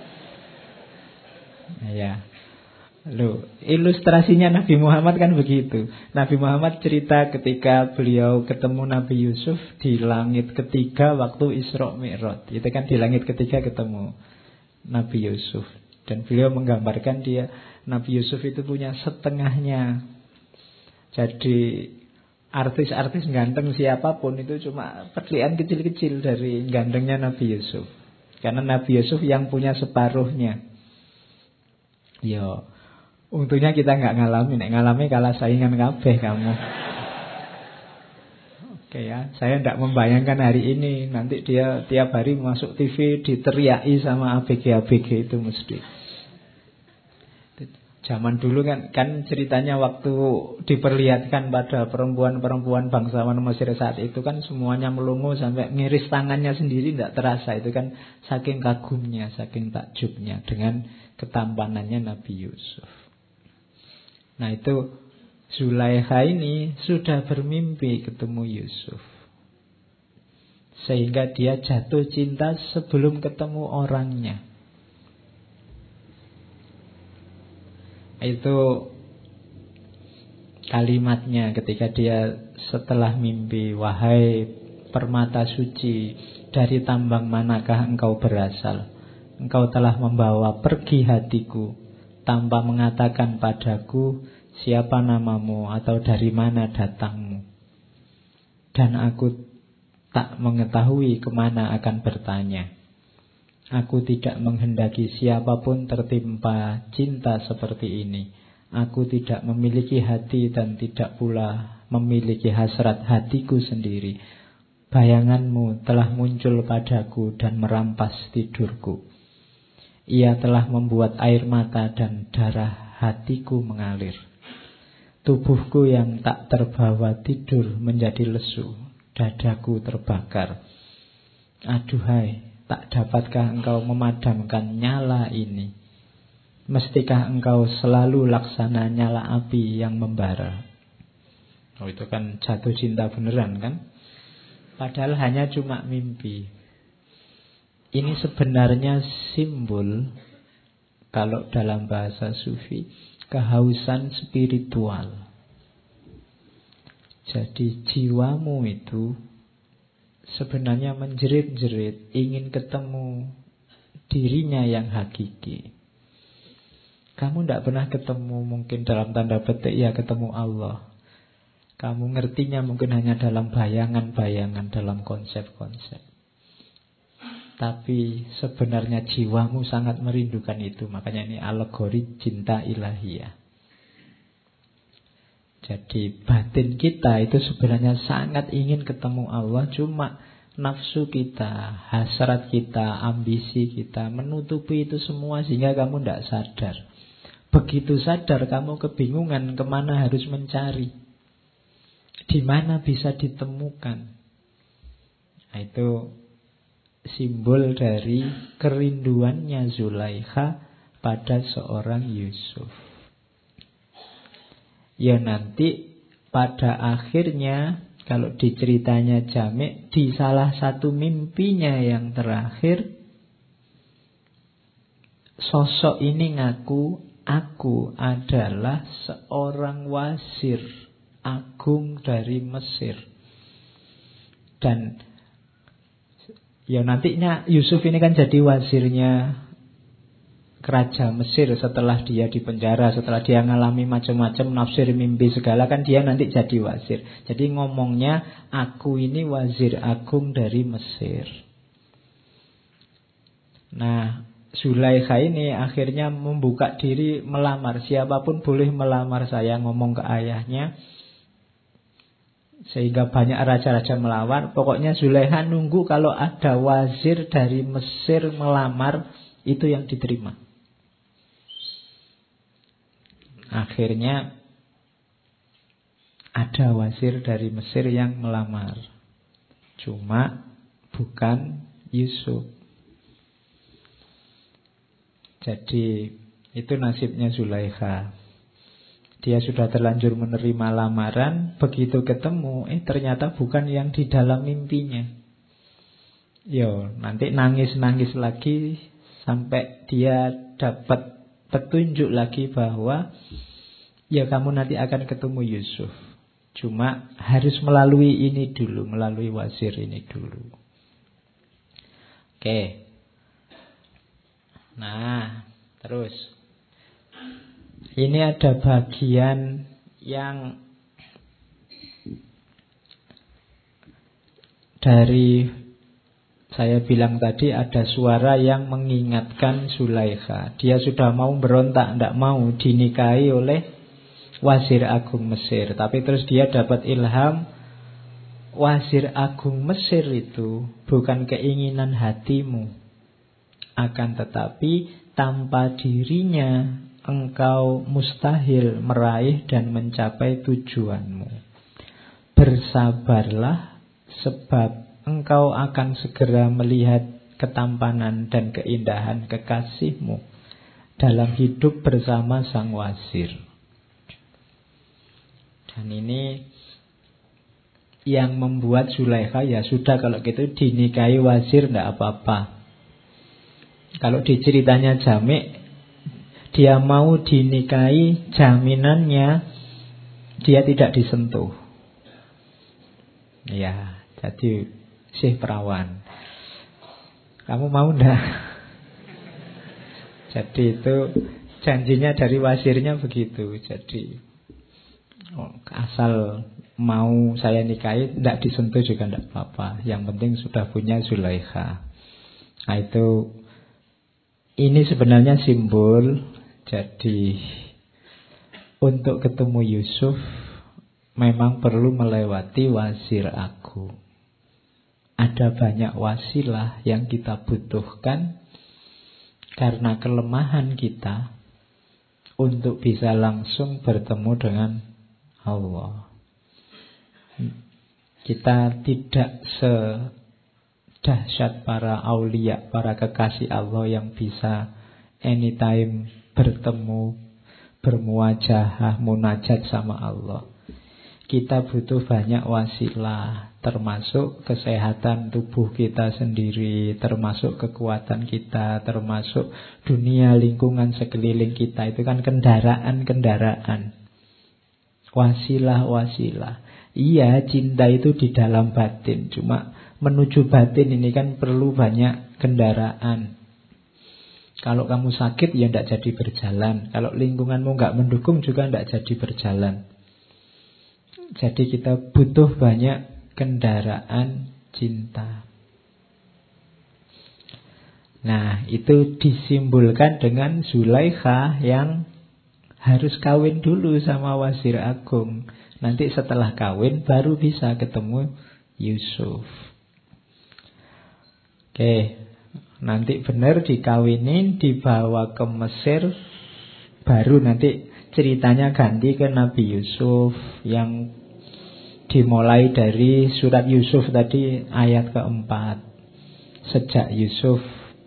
Ya. Loh, ilustrasinya Nabi Muhammad kan begitu. Nabi Muhammad cerita ketika beliau ketemu Nabi Yusuf di langit ketiga waktu Isra Mi'raj. Itu kan di langit ketiga ketemu Nabi Yusuf. Dan beliau menggambarkan dia, Nabi Yusuf itu punya setengahnya. Jadi artis-artis ganteng siapapun itu cuma petlian kecil-kecil dari gantengnya Nabi Yusuf. Karena Nabi Yusuf yang punya separuhnya. Yo, untungnya kita nggak ngalamin. Nek ngalami kalah saingan kabeh kamu. Oke ya, saya tidak membayangkan hari ini nanti dia tiap hari masuk T V diteriaki sama A B G-A B G itu mesti. Zaman dulu kan kan ceritanya waktu diperlihatkan pada perempuan-perempuan bangsawan Mesir saat itu kan semuanya melongo sampai ngiris tangannya sendiri, tidak terasa. Itu kan saking kagumnya, saking takjubnya dengan ketampanannya Nabi Yusuf. Nah itu Zulaikha ini sudah bermimpi ketemu Yusuf, sehingga dia jatuh cinta sebelum ketemu orangnya. Itu kalimatnya ketika dia setelah mimpi, wahai permata suci, dari tambang manakah engkau berasal? Engkau telah membawa pergi hatiku tanpa mengatakan padaku siapa namamu atau dari mana datangmu. Dan aku tak mengetahui kemana akan bertanya. Aku tidak menghendaki siapapun tertimpa cinta seperti ini. Aku tidak memiliki hati dan tidak pula memiliki hasrat hatiku sendiri. Bayanganmu telah muncul padaku dan merampas tidurku. Ia telah membuat air mata dan darah hatiku mengalir. Tubuhku yang tak terbawa tidur menjadi lesu, dadaku terbakar. Aduhai, tak dapatkah engkau memadamkan nyala ini? Mestikah engkau selalu laksana nyala api yang membara? Oh, itu kan jatuh cinta beneran kan? Padahal hanya cuma mimpi. Ini sebenarnya simbol, kalau dalam bahasa sufi, kehausan spiritual. Jadi jiwamu itu sebenarnya menjerit-jerit ingin ketemu dirinya yang hakiki. Kamu tidak pernah ketemu, mungkin dalam tanda petik ya ketemu Allah. Kamu ngertinya mungkin hanya dalam bayangan-bayangan, dalam konsep-konsep. Tapi sebenarnya jiwamu sangat merindukan itu. Makanya ini alegori cinta ilahiyah. Jadi batin kita itu sebenarnya sangat ingin ketemu Allah. Cuma nafsu kita, hasrat kita, ambisi kita menutupi itu semua sehingga kamu tidak sadar. Begitu sadar kamu kebingungan kemana harus mencari, di mana bisa ditemukan. Nah, itu simbol dari kerinduannya Zulaikha pada seorang Yusuf. Ya nanti pada akhirnya kalau diceritanya Jami', di salah satu mimpinya yang terakhir, sosok ini ngaku, aku adalah seorang wazir agung dari Mesir. Dan ya nantinya Yusuf ini kan jadi wazirnya Raja Mesir setelah dia dipenjara, setelah dia ngalami macam-macam nafsir mimpi segala, kan dia nanti jadi wazir. Jadi ngomongnya, aku ini wazir agung dari Mesir. Nah, Zulaikha ini akhirnya membuka diri melamar. Siapapun boleh melamar saya, ngomong ke ayahnya. Sehingga banyak raja-raja melamar. Pokoknya Zulaikha nunggu kalau ada wazir dari Mesir melamar, itu yang diterima. Akhirnya ada wazir dari Mesir yang melamar. Cuma bukan Yusuf. Jadi itu nasibnya Zulaikha. Dia sudah terlanjur menerima lamaran, begitu ketemu, eh ternyata bukan yang di dalam mimpinya. Yo, nanti nangis-nangis lagi sampai dia dapat petunjuk lagi bahwa ya kamu nanti akan ketemu Yusuf. Cuma harus melalui ini dulu, melalui wazir ini dulu. Oke. Nah, terus ini ada bagian yang dari saya bilang tadi ada suara yang mengingatkan Zulaikha. Dia sudah mau berontak, tidak mau dinikahi oleh wazir agung Mesir. Tapi terus dia dapat ilham, wazir agung Mesir itu bukan keinginan hatimu. Akan tetapi tanpa dirinya engkau mustahil meraih dan mencapai tujuanmu. Bersabarlah sebab engkau akan segera melihat ketampanan dan keindahan kekasihmu dalam hidup bersama sang wazir. Dan ini yang membuat Zulaikha, ya sudah kalau gitu dinikahi wazir tidak apa-apa. Kalau di ceritanya Jami', dia mau dinikahi, jaminannya dia tidak disentuh. Ya, jadi Syekh perawan, kamu mau ndak? Jadi itu janjinya dari wazirnya begitu. Jadi oh, asal mau saya nikahi, ndak disentuh juga ndak apa-apa. Yang penting sudah punya Zulaikha. Nah itu, ini sebenarnya simbol. Jadi untuk ketemu Yusuf memang perlu melewati wazir agung. Ada banyak wasilah yang kita butuhkan karena kelemahan kita untuk bisa langsung bertemu dengan Allah. Kita tidak sedahsyat para aulia, para kekasih Allah yang bisa anytime bertemu, bermuajahah, munajat sama Allah. Kita butuh banyak wasilah, termasuk kesehatan tubuh kita sendiri, termasuk kekuatan kita, termasuk dunia lingkungan sekeliling kita. Itu kan kendaraan-kendaraan, wasilah-wasilah. Iya, cinta itu di dalam batin, cuma menuju batin ini kan perlu banyak kendaraan. Kalau kamu sakit ya tidak jadi berjalan. Kalau lingkunganmu nggak mendukung juga tidak jadi berjalan. Jadi kita butuh banyak kendaraan cinta. Nah, itu disimbolkan dengan Zulaikha yang harus kawin dulu sama Wazir Agung. Nanti setelah kawin baru bisa ketemu Yusuf. Oke, nanti benar dikawinin, dibawa ke Mesir, baru nanti ceritanya ganti ke Nabi Yusuf yang dimulai dari surat Yusuf tadi ayat keempat. Sejak Yusuf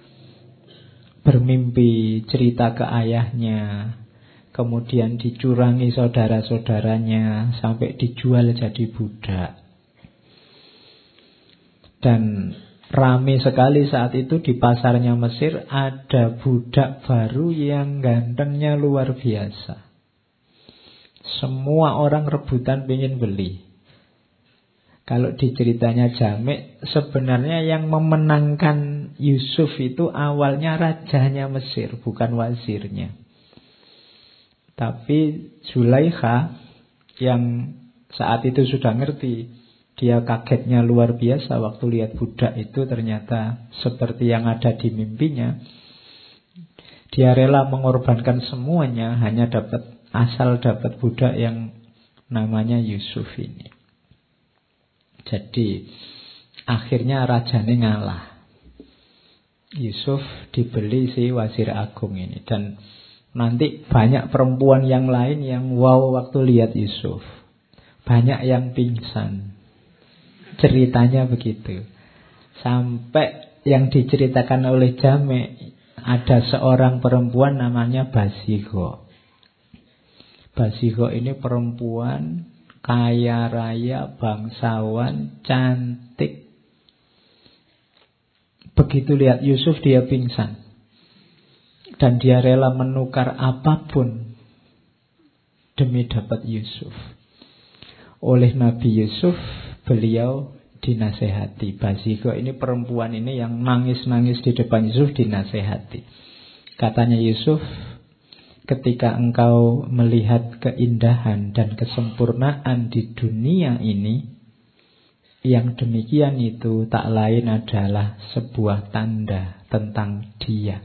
bermimpi cerita ke ayahnya, kemudian dicurangi saudara-saudaranya, sampai dijual jadi budak. Dan rame sekali saat itu di pasarnya Mesir, ada budak baru yang gantengnya luar biasa. Semua orang rebutan pengen beli. Kalau di ceritanya Jami', sebenarnya yang memenangkan Yusuf itu awalnya rajanya Mesir, bukan wazirnya. Tapi Zulaikha yang saat itu sudah ngerti, dia kagetnya luar biasa waktu lihat budak itu ternyata seperti yang ada di mimpinya. Dia rela mengorbankan semuanya hanya dapat asal dapat budak yang namanya Yusuf ini. Jadi akhirnya rajanya ngalah. Yusuf dibeli si Wazir Agung ini. Dan nanti banyak perempuan yang lain yang wow waktu lihat Yusuf. Banyak yang pingsan. Ceritanya begitu. Sampai yang diceritakan oleh Jami', ada seorang perempuan namanya Basigho. Basigho ini perempuan kaya raya, bangsawan, cantik. Begitu lihat Yusuf dia pingsan. Dan dia rela menukar apapun demi dapat Yusuf. Oleh Nabi Yusuf, beliau dinasehati. Basigho ini perempuan ini yang nangis-nangis di depan Yusuf dinasehati. Katanya Yusuf, ketika engkau melihat keindahan dan kesempurnaan di dunia ini, yang demikian itu tak lain adalah sebuah tanda tentang Dia.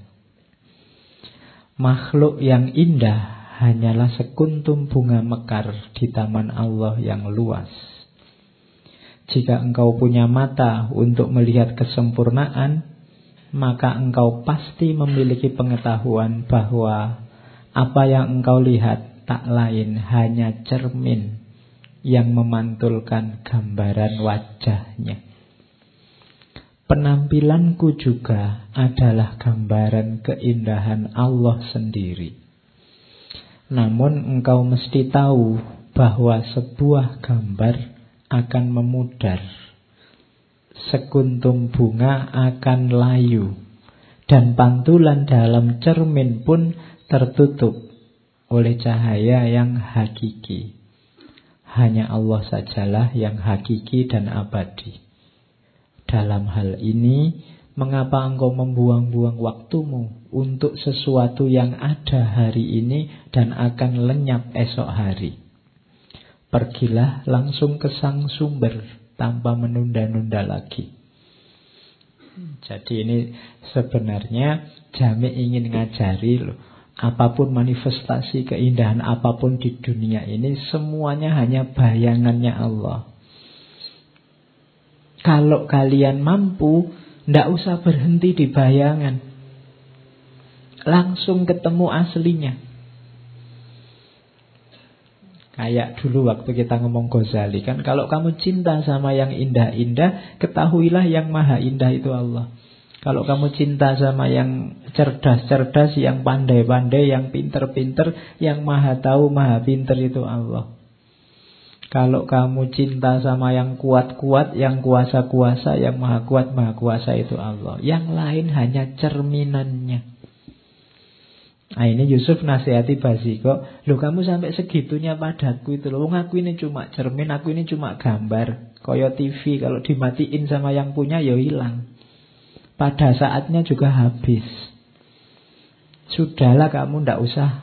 Makhluk yang indah hanyalah sekuntum bunga mekar di taman Allah yang luas. Jika engkau punya mata untuk melihat kesempurnaan, maka engkau pasti memiliki pengetahuan bahwa apa yang engkau lihat tak lain hanya cermin yang memantulkan gambaran wajahnya. Penampilanku juga adalah gambaran keindahan Allah sendiri. Namun engkau mesti tahu bahwa sebuah gambar akan memudar. Sekuntum bunga akan layu. Dan pantulan dalam cermin pun tertutup oleh cahaya yang hakiki. Hanya Allah sajalah yang hakiki dan abadi. Dalam hal ini, mengapa engkau membuang-buang waktumu untuk sesuatu yang ada hari ini dan akan lenyap esok hari? Pergilah langsung ke sang sumber tanpa menunda-nunda lagi. Jadi ini sebenarnya Jami' ingin ngajari loh, apapun manifestasi keindahan apapun di dunia ini, semuanya hanya bayangannya Allah. Kalau kalian mampu, ndak usah berhenti di bayangan, langsung ketemu aslinya. Kayak dulu waktu kita ngomong Ghazali kan, kalau kamu cinta sama yang indah-indah, ketahuilah yang maha indah itu Allah. Kalau kamu cinta sama yang cerdas-cerdas, yang pandai-pandai, yang pinter-pinter, yang maha tahu, maha pinter itu Allah. Kalau kamu cinta sama yang kuat-kuat, yang kuasa-kuasa, yang maha kuat, maha kuasa itu Allah. Yang lain hanya cerminannya. Nah ini Yusuf nasihati Basiko, loh kamu sampai segitunya padaku itu loh. Aku ini cuma cermin, aku ini cuma gambar. Koyo T V kalau dimatiin sama yang punya ya hilang. Pada saatnya juga habis. Sudahlah kamu ndak usah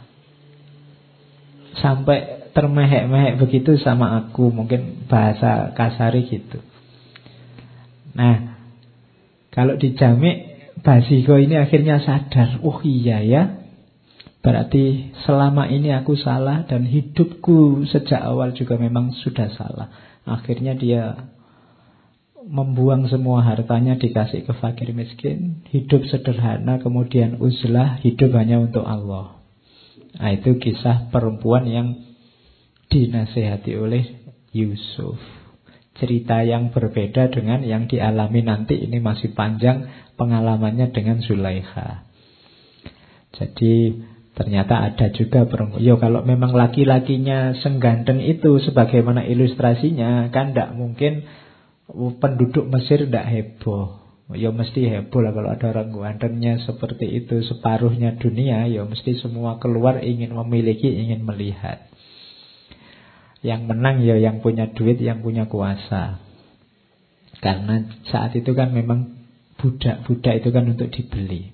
sampai termehek-mehek begitu sama aku. Mungkin bahasa kasari gitu. Nah, kalau dijamik, Basiko ini akhirnya sadar, oh iya ya, berarti selama ini aku salah dan hidupku sejak awal juga memang sudah salah. Akhirnya dia membuang semua hartanya, dikasih ke fakir miskin, hidup sederhana, kemudian uzlah, hidup hanya untuk Allah. Nah itu kisah perempuan yang dinasihati oleh Yusuf. Cerita yang berbeda dengan yang dialami nanti. Ini masih panjang pengalamannya dengan Zulaikha. Jadi ternyata ada juga perempuan. Yo kalau memang laki-lakinya sengganteng itu sebagaimana ilustrasinya, kan tidak mungkin penduduk Mesir tidak heboh. Ya mesti heboh lah kalau ada orang gantengnya seperti itu, separuhnya dunia. Ya mesti semua keluar ingin memiliki, ingin melihat. Yang menang ya yang punya duit, yang punya kuasa. Karena saat itu kan memang budak-budak itu kan untuk dibeli.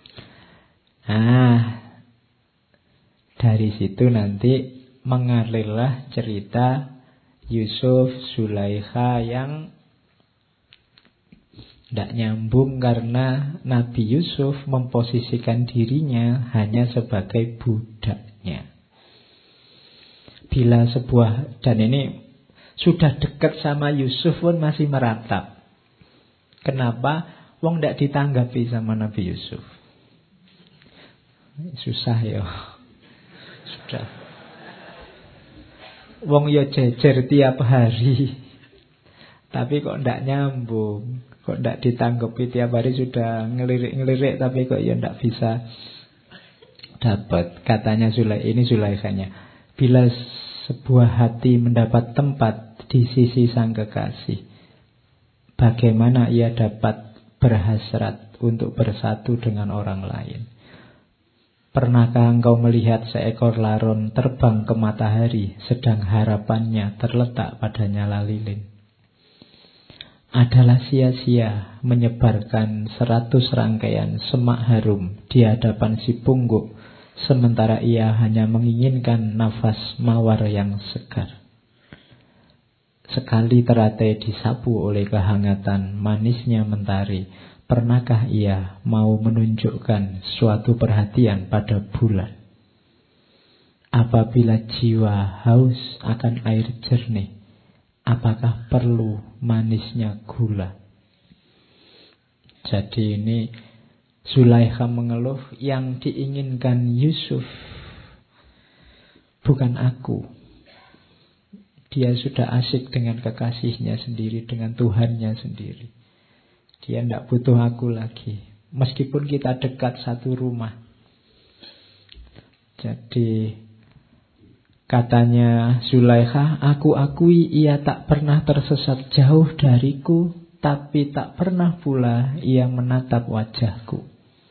Nah, dari situ nanti mengalirlah cerita Yusuf, Zulaikha yang tidak nyambung karena Nabi Yusuf memposisikan dirinya hanya sebagai budaknya. Bila sebuah, dan ini sudah dekat sama Yusuf pun masih meratap. Kenapa? Wong tidak ditanggapi sama Nabi Yusuf. Susah ya. Sudah. Wong ya jejer tiap hari. Tapi kok tidak nyambung. Kok tidak ditanggapi tiap hari, sudah ngelirik-ngelirik tapi kok ya tidak bisa dapat. Katanya Zulaikha, ini Zulaikhanya. Bila sebuah hati mendapat tempat di sisi sang kekasih, bagaimana ia dapat berhasrat untuk bersatu dengan orang lain? Pernahkah engkau melihat seekor laron terbang ke matahari, sedang harapannya terletak pada nyala lilin? Adalah sia-sia menyebarkan seratus rangkaian semak harum di hadapan si pungguk, sementara ia hanya menginginkan nafas mawar yang segar. Sekali teratai disapu oleh kehangatan manisnya mentari, pernahkah ia mau menunjukkan suatu perhatian pada bulan? Apabila jiwa haus akan air jernih, apakah perlu manisnya gula? Jadi ini Zulaikha mengeluh, yang diinginkan Yusuf bukan aku. Dia sudah asyik dengan kekasihnya sendiri, dengan Tuhannya sendiri. Dia tidak butuh aku lagi. Meskipun kita dekat satu rumah. Jadi katanya Zulaikha, aku akui ia tak pernah tersesat jauh dariku, tapi tak pernah pula ia menatap wajahku.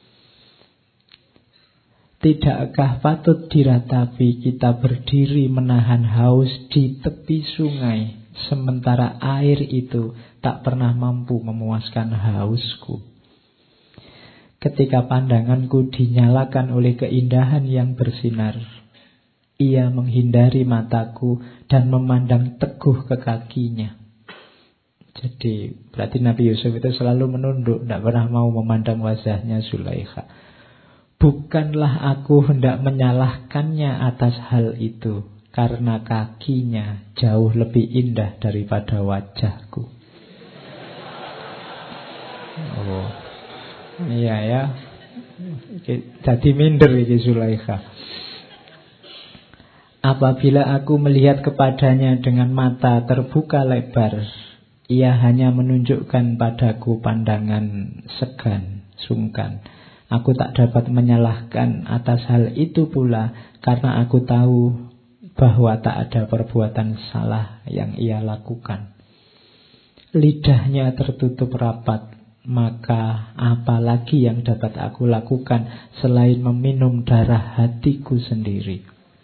Tidakkah patut diratapi kita berdiri menahan haus di tepi sungai, sementara air itu tak pernah mampu memuaskan hausku? Ketika pandanganku dinyalakan oleh keindahan yang bersinar, ia menghindari mataku dan memandang teguh ke kakinya. Jadi berarti Nabi Yusuf itu selalu menunduk, tidak pernah mau memandang wajahnya Zulaikha. Bukanlah aku hendak menyalahkannya atas hal itu, karena kakinya jauh lebih indah daripada wajahku. Oh, iya ya. Jadi minder ini Zulaikha. Apabila aku melihat kepadanya dengan mata terbuka lebar, ia hanya menunjukkan padaku pandangan segan, sungkan. Aku tak dapat menyalahkan atas hal itu pula, karena aku tahu bahwa tak ada perbuatan salah yang ia lakukan. Lidahnya tertutup rapat, maka apalagi yang dapat aku lakukan selain meminum darah hatiku sendiri.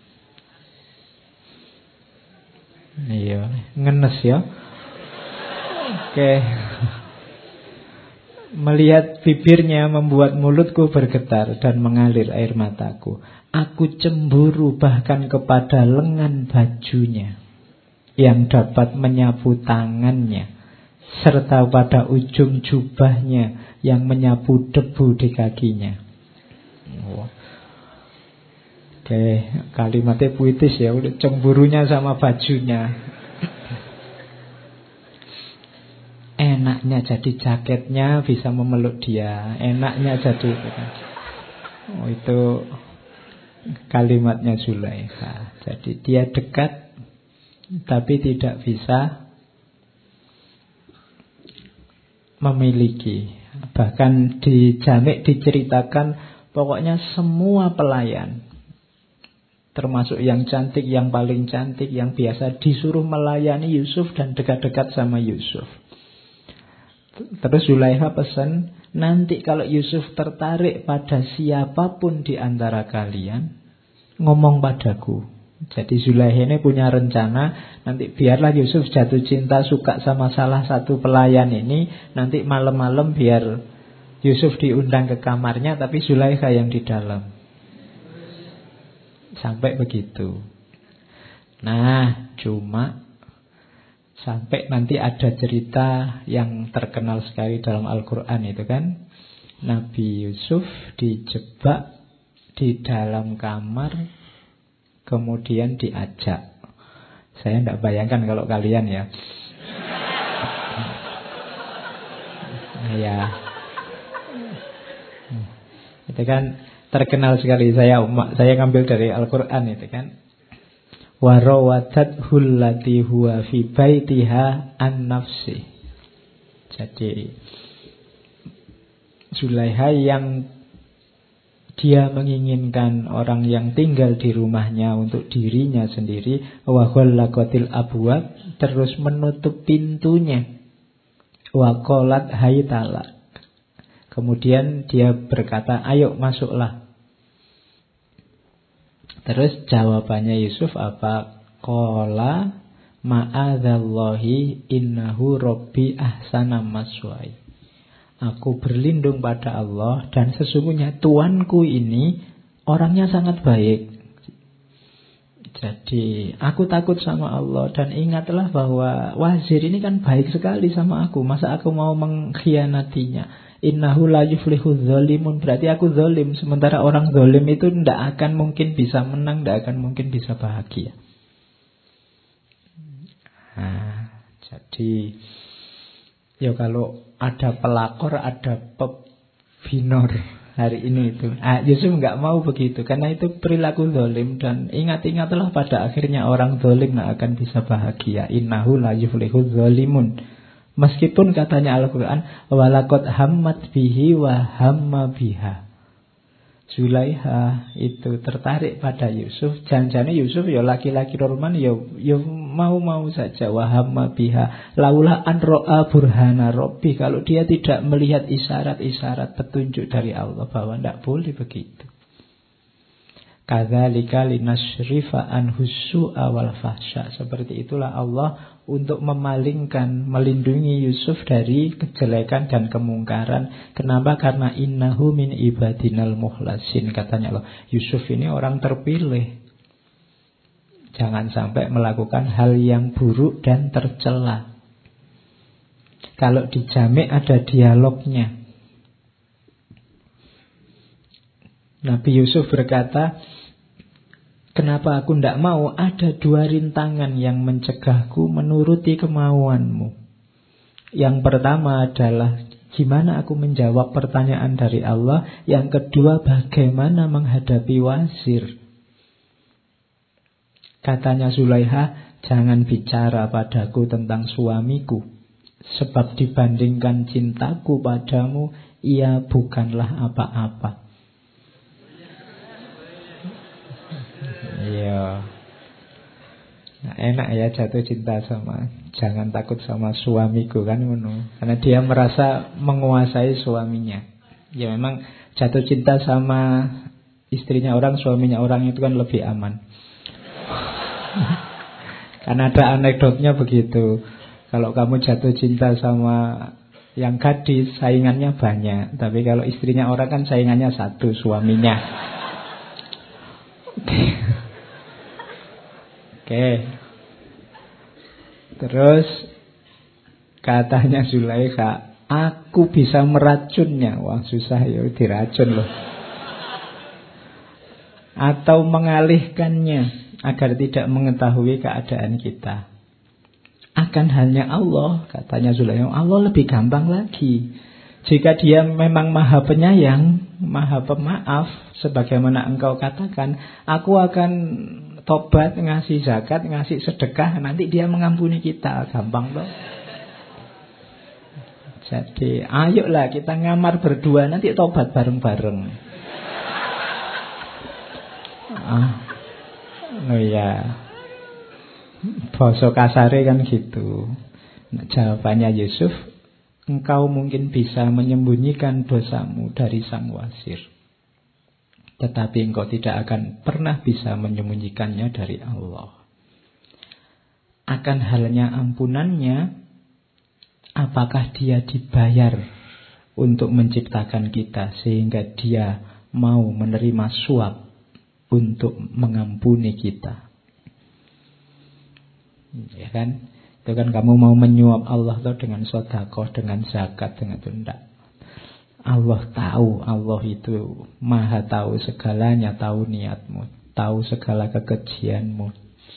Iya, ngenes ya. Oke. Melihat bibirnya membuat mulutku bergetar dan mengalir air mataku. Aku cemburu bahkan kepada lengan bajunya yang dapat menyapu tangannya, serta pada ujung jubahnya yang menyapu debu di kakinya. Oh. Oke, kalimatnya puitis ya. Udah cemburunya sama bajunya. Enaknya jadi jaketnya bisa memeluk dia. Enaknya jadi itu kan. Oh, itu kalimatnya Zulaikha. Jadi dia dekat tapi tidak bisa memiliki. Bahkan di Jami' diceritakan pokoknya semua pelayan, termasuk yang cantik, yang paling cantik, yang biasa, disuruh melayani Yusuf dan dekat-dekat sama Yusuf. Terus Zulaikha pesan, nanti kalau Yusuf tertarik pada siapapun di antara kalian, ngomong padaku. Jadi Zulaikha ini punya rencana, nanti biarlah Yusuf jatuh cinta, suka sama salah satu pelayan ini, nanti malam-malam biar Yusuf diundang ke kamarnya, tapi Zulaikha yang di dalam. Sampai begitu. Nah, cuma sampai nanti ada cerita yang terkenal sekali dalam Al-Quran itu kan, Nabi Yusuf dijebak di dalam kamar, kemudian diajak. Saya tidak bayangkan kalau kalian ya. Ya, itu kan terkenal sekali. Saya saya ngambil dari Al-Quran itu kan. Warawadat hullati huwa fi baitiha an nafsi. Jadi Zulaikha yang dia menginginkan orang yang tinggal di rumahnya untuk dirinya sendiri, wa ghallaqatil abwab, terus menutup pintunya, wa qalat haytala. Kemudian dia berkata, ayo masuklah. Terus jawabannya Yusuf apa? Qala ma'adzallahi innahu rabbi ahsana maswai. Aku berlindung pada Allah dan sesungguhnya Tuanku ini orangnya sangat baik. Jadi aku takut sama Allah dan ingatlah bahwa wazir ini kan baik sekali sama aku. Masa aku mau mengkhianatinya? Innahu la yuflihu dzalimun, berarti aku zalim. Sementara orang zalim itu tidak akan mungkin bisa menang, tidak akan mungkin bisa bahagia. Nah, jadi ya kalau ada pelakor, ada pebinor hari ini itu. Ah, Yusuf nggak mau begitu, karena itu perilaku zalim. Dan ingat-ingatlah pada akhirnya orang zalim nggak akan bisa bahagia. Innahu la yuflihu dzalimun. Meskipun katanya Al-Quran, walaqad hammat bihi wa hamma biha. Zulaikha itu tertarik pada Yusuf. Jangan-jangan Yusuf ya laki-laki normal, ya, ya mau-mau saja. Wa hamma biha laula an ro'a burhana robbi. Kalau dia tidak melihat isyarat-isyarat petunjuk dari Allah bahwa tidak boleh begitu. Kadzalika linasrifa anhu su'a wal fahsya. Seperti itulah Allah untuk memalingkan, melindungi Yusuf dari kejelekan dan kemungkaran. Kenapa? Karena innahu min ibadinal mukhlasin. Katanya Allah, Yusuf ini orang terpilih. Jangan sampai melakukan hal yang buruk dan tercela. Kalau di Jami' ada dialognya. Nabi Yusuf berkata, kenapa aku tidak mau? Ada dua rintangan yang mencegahku menuruti kemauanmu. Yang pertama adalah gimana aku menjawab pertanyaan dari Allah. Yang kedua, bagaimana menghadapi wazir. Katanya Zulaikha, jangan bicara padaku tentang suamiku, sebab dibandingkan cintaku padamu, ia bukanlah apa-apa. Iya. Enak ya jatuh cinta sama jangan takut sama suamiku kan ngono. Karena dia merasa menguasai suaminya. Ya memang jatuh cinta sama istrinya orang, suaminya orang itu kan lebih aman. Karena ada anekdotnya begitu. Kalau kamu jatuh cinta sama yang gadis, saingannya banyak. Tapi kalau istrinya orang kan saingannya satu, suaminya. Oke. Terus katanya Zulaikha, aku bisa meracunnya. Wah susah ya, diracun loh. Atau mengalihkannya agar tidak mengetahui keadaan kita. Akan hanya Allah, katanya Zulaikha, Allah lebih gampang lagi. Jika dia memang maha penyayang, maha pemaaf, sebagaimana engkau katakan, aku akan tobat, ngasih zakat, ngasih sedekah, nanti dia mengampuni kita. Gampang loh. Jadi ayolah kita ngamar berdua, nanti tobat bareng-bareng. Ah, oh ya, basa kasare kan gitu. Nah, jawabannya Yusuf, engkau mungkin bisa menyembunyikan dosamu dari sang wasir, tetapi engkau tidak akan pernah bisa menyembunyikannya dari Allah. Akan halnya ampunannya, apakah dia dibayar untuk menciptakan kita sehingga dia mau menerima suap untuk mengampuni kita? Ya kan? Itu kan kamu mau menyuap Allah tuh dengan sedekah, dengan zakat, dengan itu enggak. Allah tahu, Allah itu maha tahu segalanya, tahu niatmu, tahu segala kekejianmu.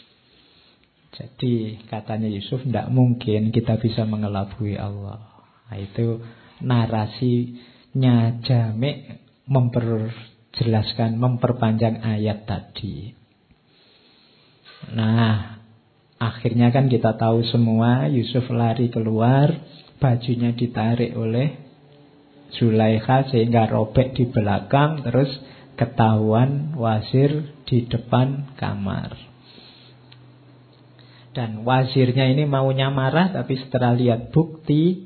Jadi katanya Yusuf, tidak mungkin kita bisa mengelabui Allah. Nah, itu narasinya Jami' memperjelaskan, memperpanjang ayat tadi. Nah, akhirnya kan kita tahu semua, Yusuf lari keluar, bajunya ditarik oleh Zulaikha sehingga robek di belakang, terus ketahuan wasir di depan kamar. Dan wasirnya ini maunya marah, tapi setelah lihat bukti,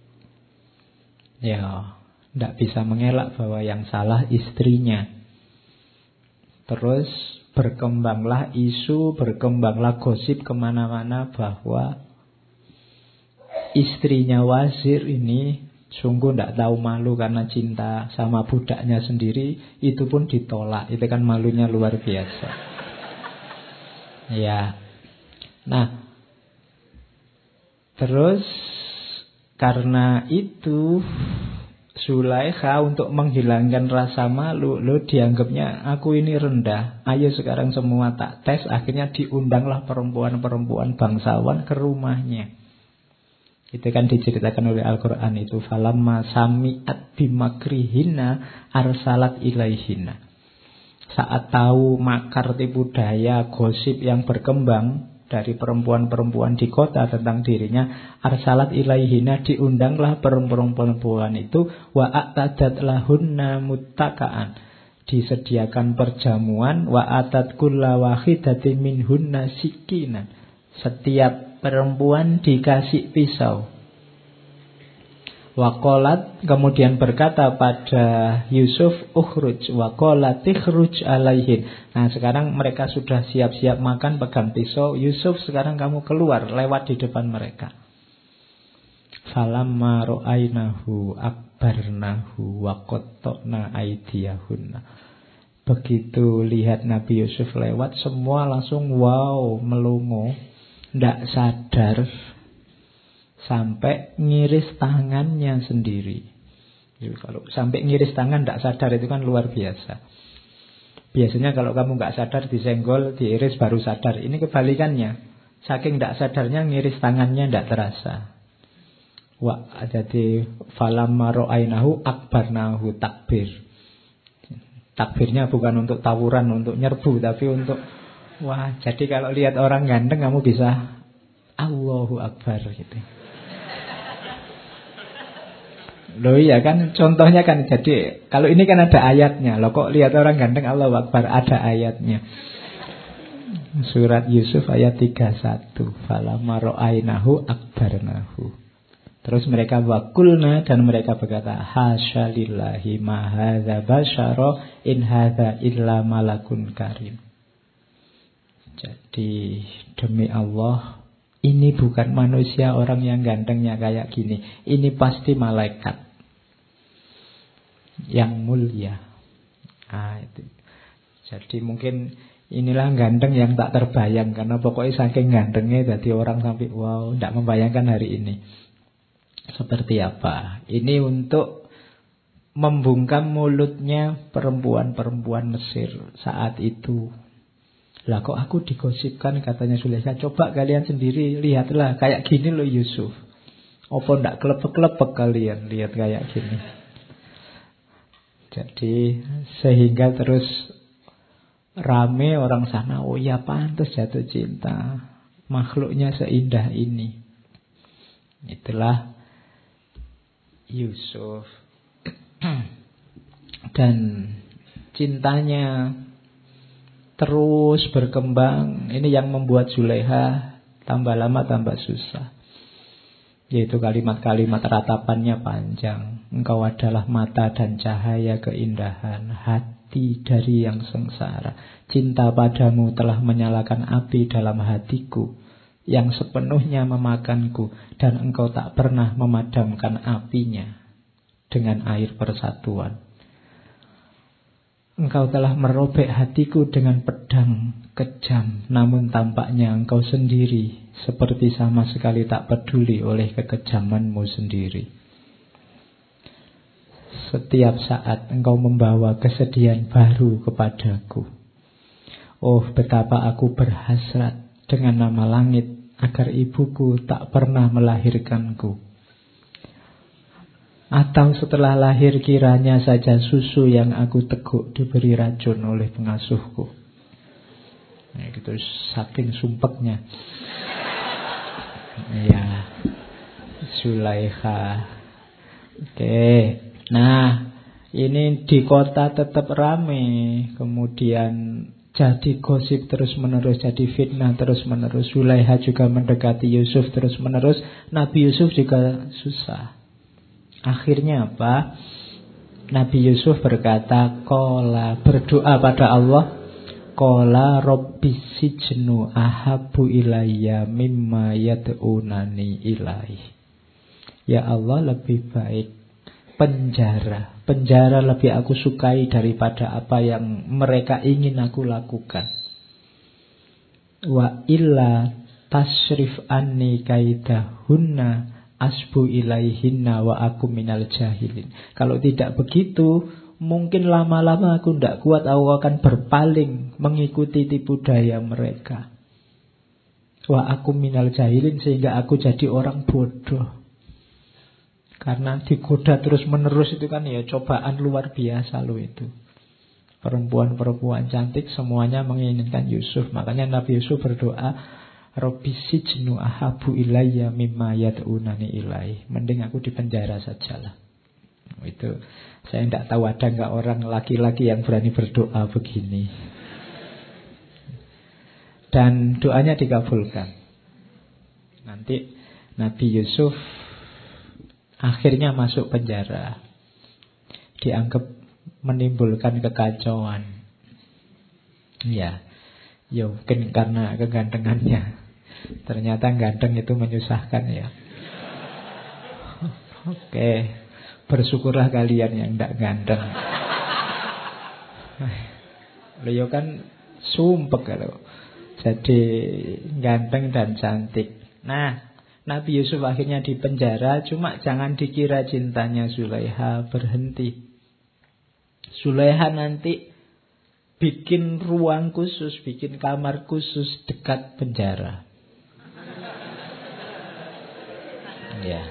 ya tidak bisa mengelak bahwa yang salah istrinya. Terus berkembanglah isu, berkembanglah gosip kemana-mana bahwa istrinya wasir ini sungguh tidak tahu malu karena cinta sama budaknya sendiri. Itu pun ditolak. Itu kan malunya luar biasa. Ya. Nah, terus karena itu Zulaikha untuk menghilangkan rasa malu, lo dianggapnya aku ini rendah. Ayo sekarang semua tak tes. Akhirnya diundanglah perempuan-perempuan bangsawan ke rumahnya. Itu kan diceritakan oleh Al-Quran itu. Falamma sami'at bimakrihinna arsalat ilaihinna. Saat tahu makar, tipu daya, gosip yang berkembang dari perempuan-perempuan di kota tentang dirinya, arsalat ilaihina, diundanglah perempuan-perempuan itu, wa a'tadat lahunna muttaka'an, disediakan perjamuan, wa atat kulla wahidatin minhunna sikinan, setiap perempuan dikasih pisau. Waqalat, kemudian berkata pada Yusuf, ukhruj, waqalat ikhruj alaihin. Nah sekarang mereka sudah siap-siap makan, pegang pisau. Yusuf, sekarang kamu keluar, lewat di depan mereka. Falamma ra'ainahu akbarnahu wa qatta'na aydiyahunna. Begitu lihat Nabi Yusuf lewat, semua langsung wow, melongo, ndak sadar, sampai ngiris tangannya sendiri. Jadi kalau sampai ngiris tangan tidak sadar itu kan luar biasa. Biasanya kalau kamu nggak sadar disenggol, diiris baru sadar. Ini kebalikannya. Saking tidak sadarnya ngiris tangannya tidak terasa. Wa jadi falamma ra'ainahu akbarnahu, takbir. Takbirnya bukan untuk tawuran, untuk nyerbu, tapi untuk wah. Jadi kalau lihat orang ganteng kamu bisa Allahu Akbar gitu. Loh iya kan, contohnya kan, jadi kalau ini kan ada ayatnya. Loh kok lihat orang ganteng Allahu Akbar, ada ayatnya. Surat Yusuf ayat tiga puluh satu. Falamma ra'ainahu akbarnahu. Terus mereka wakulna, dan mereka berkata, hasya lillahi ma hadza basyara in hadza illa malakun karim. Jadi demi Allah, ini bukan manusia orang yang gantengnya kayak gini. Ini pasti malaikat yang mulia. Ah, itu. Jadi mungkin inilah ganteng yang tak terbayang, karena pokoknya saking gantengnya jadi orang sampai wow, tidak membayangkan hari ini seperti apa. Ini untuk membungkam mulutnya perempuan-perempuan Mesir saat itu. Lah kok aku digosipkan, katanya Zulaikha. Coba kalian sendiri lihatlah, kayak gini loh Yusuf. Apa ndak kelepek-kelepek kalian lihat kayak gini. Jadi sehingga terus rame orang sana. Oh ya, pantas jatuh cinta, makhluknya seindah ini. Itulah Yusuf. Dan cintanya terus berkembang. Ini yang membuat Zulaikha tambah lama tambah susah. Yaitu kalimat-kalimat ratapannya panjang. Engkau adalah mata dan cahaya keindahan, hati dari yang sengsara. Cinta padamu telah menyalakan api dalam hatiku yang sepenuhnya memakanku, dan engkau tak pernah memadamkan apinya dengan air persatuan. Engkau telah merobek hatiku dengan pedang kejam, namun tampaknya engkau sendiri seperti sama sekali tak peduli oleh kekejamanmu sendiri. Setiap saat engkau membawa kesedihan baru kepadaku. Oh, betapa aku berhasrat dengan nama langit agar ibuku tak pernah melahirkanku. Atau setelah lahir kiranya saja susu yang aku teguk diberi racun oleh pengasuhku. Nah, gitu, saking sumpeknya. Ya, Zulaikha. Oke. Nah, ini di kota tetap rame. Kemudian jadi gosip terus-menerus, jadi fitnah terus-menerus. Zulaikha juga mendekati Yusuf terus-menerus. Nabi Yusuf juga susah. Akhirnya apa? Nabi Yusuf berkata, Qala, berdoa pada Allah, Qala Rabbi sijnu ahabu ilayya mimma yad'unani ilaih. Ya Allah, lebih baik penjara. Penjara lebih aku sukai daripada apa yang mereka ingin aku lakukan. Wa illa tasrif anni kaidahunna asbu ilaihinna wa aku minal jahilin. Kalau tidak begitu, mungkin lama-lama aku tidak kuat, aku akan berpaling mengikuti tipu daya mereka. Wa aku minal jahilin, sehingga aku jadi orang bodoh. Karena digoda terus menerus itu kan ya cobaan luar biasa loh itu. Perempuan-perempuan cantik semuanya menginginkan Yusuf. Makanya Nabi Yusuf berdoa, Rabbi sijnu ahabu ilayya mimma yad'unani ilaih. Mending aku di penjara sajalah. Itu saya tidak tahu ada nggak orang laki-laki yang berani berdoa begini. Dan doanya dikabulkan. Nanti Nabi Yusuf akhirnya masuk penjara. Dianggap menimbulkan kekacauan. Ya, ya mungkin karena kegantengannya. Ternyata ganteng itu menyusahkan ya. Oke, bersyukurlah kalian yang tidak ganteng. Beliau kan sumpek kalau jadi ganteng dan cantik. Nah, Nabi Yusuf akhirnya di penjara. Cuma jangan dikira cintanya Zulaikha berhenti. Zulaikha nanti bikin ruang khusus, bikin kamar khusus dekat penjara. Ya.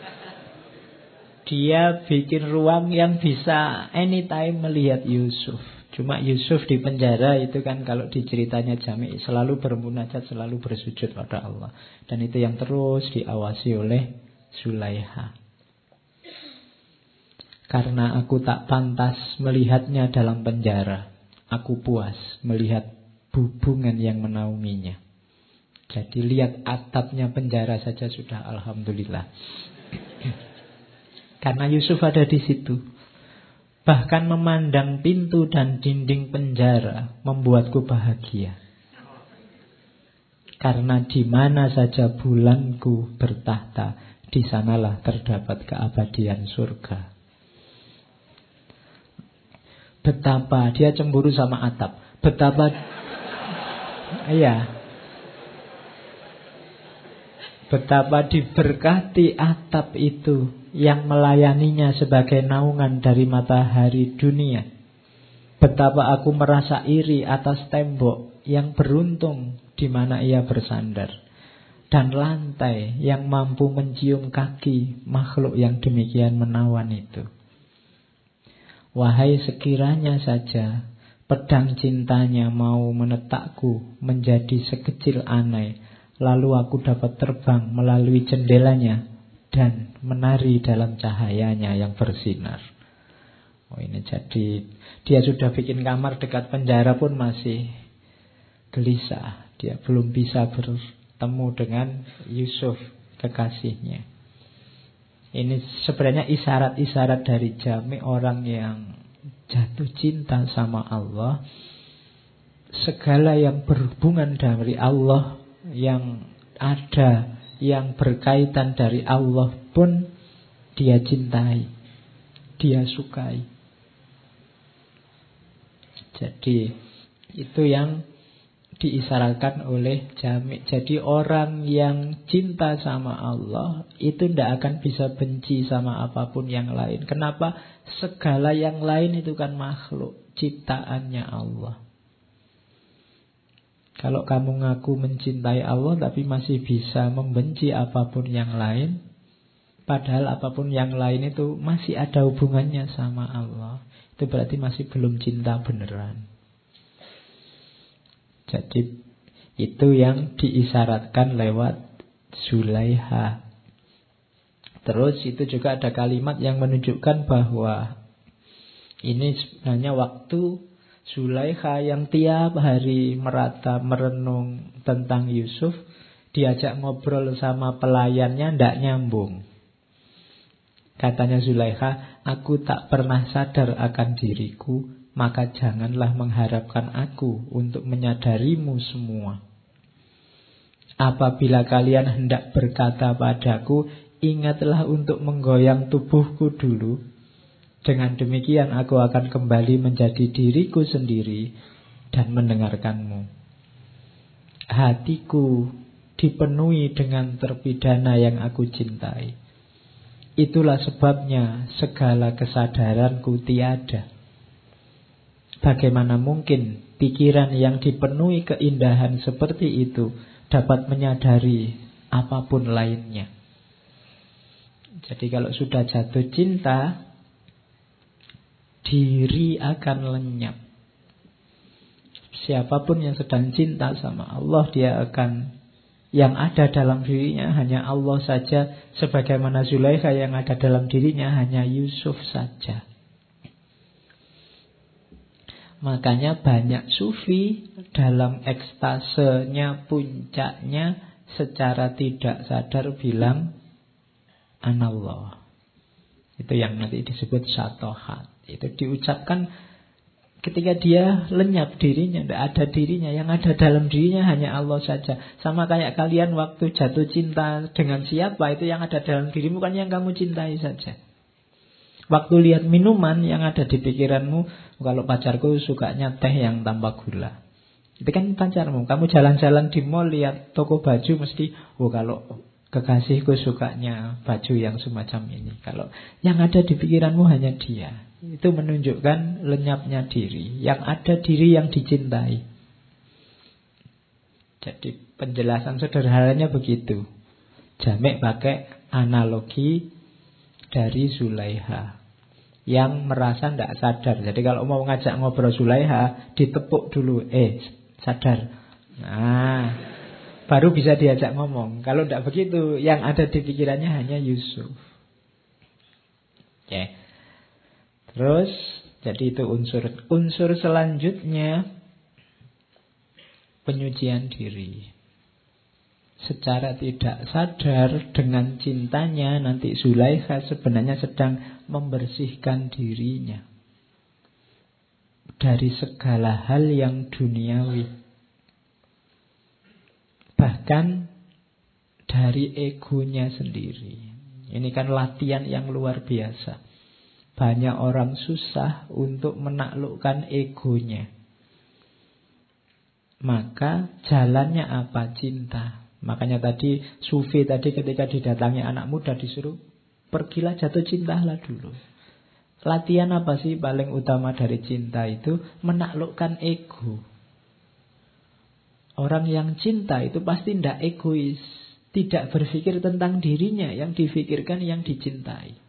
Dia bikin ruang yang bisa anytime melihat Yusuf. Cuma Yusuf di penjara itu kan kalau di ceritanya Jami' selalu bermunajat, selalu bersujud pada Allah. Dan itu yang terus diawasi oleh Zulaikha. Karena aku tak pantas melihatnya dalam penjara, aku puas melihat hubungan yang menaunginya. Jadi lihat atapnya penjara saja sudah alhamdulillah. Karena Yusuf ada di situ. Bahkan memandang pintu dan dinding penjara membuatku bahagia. Karena di mana saja bulanku bertahta, di sanalah terdapat keabadian surga. Betapa dia cemburu sama atap. Betapa iya. Betapa diberkati atap itu yang melayaninya sebagai naungan dari matahari dunia. Betapa aku merasa iri atas tembok yang beruntung di mana ia bersandar, dan lantai yang mampu mencium kaki makhluk yang demikian menawan itu. Wahai sekiranya saja pedang cintanya mau menetakku menjadi sekecil anai, lalu aku dapat terbang melalui jendelanya dan menari dalam cahayanya yang bersinar. Oh, ini jadi dia sudah bikin kamar dekat penjara pun masih gelisah. Dia belum bisa bertemu dengan Yusuf, kekasihnya. Ini sebenarnya isyarat-isyarat dari Jami, orang yang jatuh cinta sama Allah. Segala yang berhubungan dari Allah, yang ada, yang berkaitan dari Allah pun dia cintai, dia sukai. Jadi itu yang diisyaratkan oleh Jami. Jadi orang yang cinta sama Allah itu tidak akan bisa benci sama apapun yang lain. Kenapa? Segala yang lain itu kan makhluk ciptaannya Allah. Kalau kamu ngaku mencintai Allah tapi masih bisa membenci apapun yang lain, padahal apapun yang lain itu masih ada hubungannya sama Allah, itu berarti masih belum cinta beneran. Jadi itu yang diisyaratkan lewat Zulaiha. Terus itu juga ada kalimat yang menunjukkan bahwa ini sebenarnya waktu Zulaiha yang tiap hari merata merenung tentang Yusuf, diajak ngobrol sama pelayannya ndak nyambung. Katanya Zulaiha, aku tak pernah sadar akan diriku, maka janganlah mengharapkan aku untuk menyadarimu semua. Apabila kalian hendak berkata padaku, ingatlah untuk menggoyang tubuhku dulu. Dengan demikian aku akan kembali menjadi diriku sendiri dan mendengarkanmu. Hatiku dipenuhi dengan terpidana yang aku cintai. Itulah sebabnya segala kesadaranku tiada. Bagaimana mungkin pikiran yang dipenuhi keindahan seperti itu dapat menyadari apapun lainnya? Jadi kalau sudah jatuh cinta, diri akan lenyap. Siapapun yang sedang cinta sama Allah, dia akan, yang ada dalam dirinya hanya Allah saja. Sebagaimana Zulaiha, yang ada dalam dirinya hanya Yusuf saja. Makanya banyak sufi dalam ekstasenya, puncaknya, secara tidak sadar bilang Anallah. Itu yang nanti disebut syatohat. Itu diucapkan ketika dia lenyap dirinya, tidak ada dirinya. Yang ada dalam dirinya hanya Allah saja. Sama kayak kalian waktu jatuh cinta dengan siapa, itu yang ada dalam dirimu kan yang kamu cintai saja. Waktu lihat minuman, yang ada di pikiranmu, kalau pacarku sukanya teh yang tanpa gula, itu kan pacarmu. Kamu jalan-jalan di mall, lihat toko baju, mesti, oh kalau kekasihku sukanya baju yang semacam ini. Kalau yang ada di pikiranmu hanya dia, itu menunjukkan lenyapnya diri. Yang ada diri yang dicintai. Jadi penjelasan sederhananya begitu. Jamek pakai analogi dari Zulaiha yang merasa tidak sadar. Jadi kalau mau ngajak ngobrol Zulaiha, ditepuk dulu, eh sadar. Nah, baru bisa diajak ngomong. Kalau tidak begitu, yang ada di pikirannya hanya Yusuf. Oke. Terus, jadi itu unsur. Unsur selanjutnya penyucian diri. Secara tidak sadar dengan cintanya nanti Zulaikha sebenarnya sedang membersihkan dirinya dari segala hal yang duniawi. Bahkan dari egonya sendiri. Ini kan latihan yang luar biasa. Banyak orang susah untuk menaklukkan egonya. Maka jalannya apa? Cinta. Makanya tadi Sufi tadi ketika didatangi anak muda disuruh pergilah jatuh cintalah dulu. Latihan apa sih paling utama dari cinta itu? Menaklukkan ego. Orang yang cinta itu pasti tidak egois, tidak berpikir tentang dirinya, yang difikirkan yang dicintai.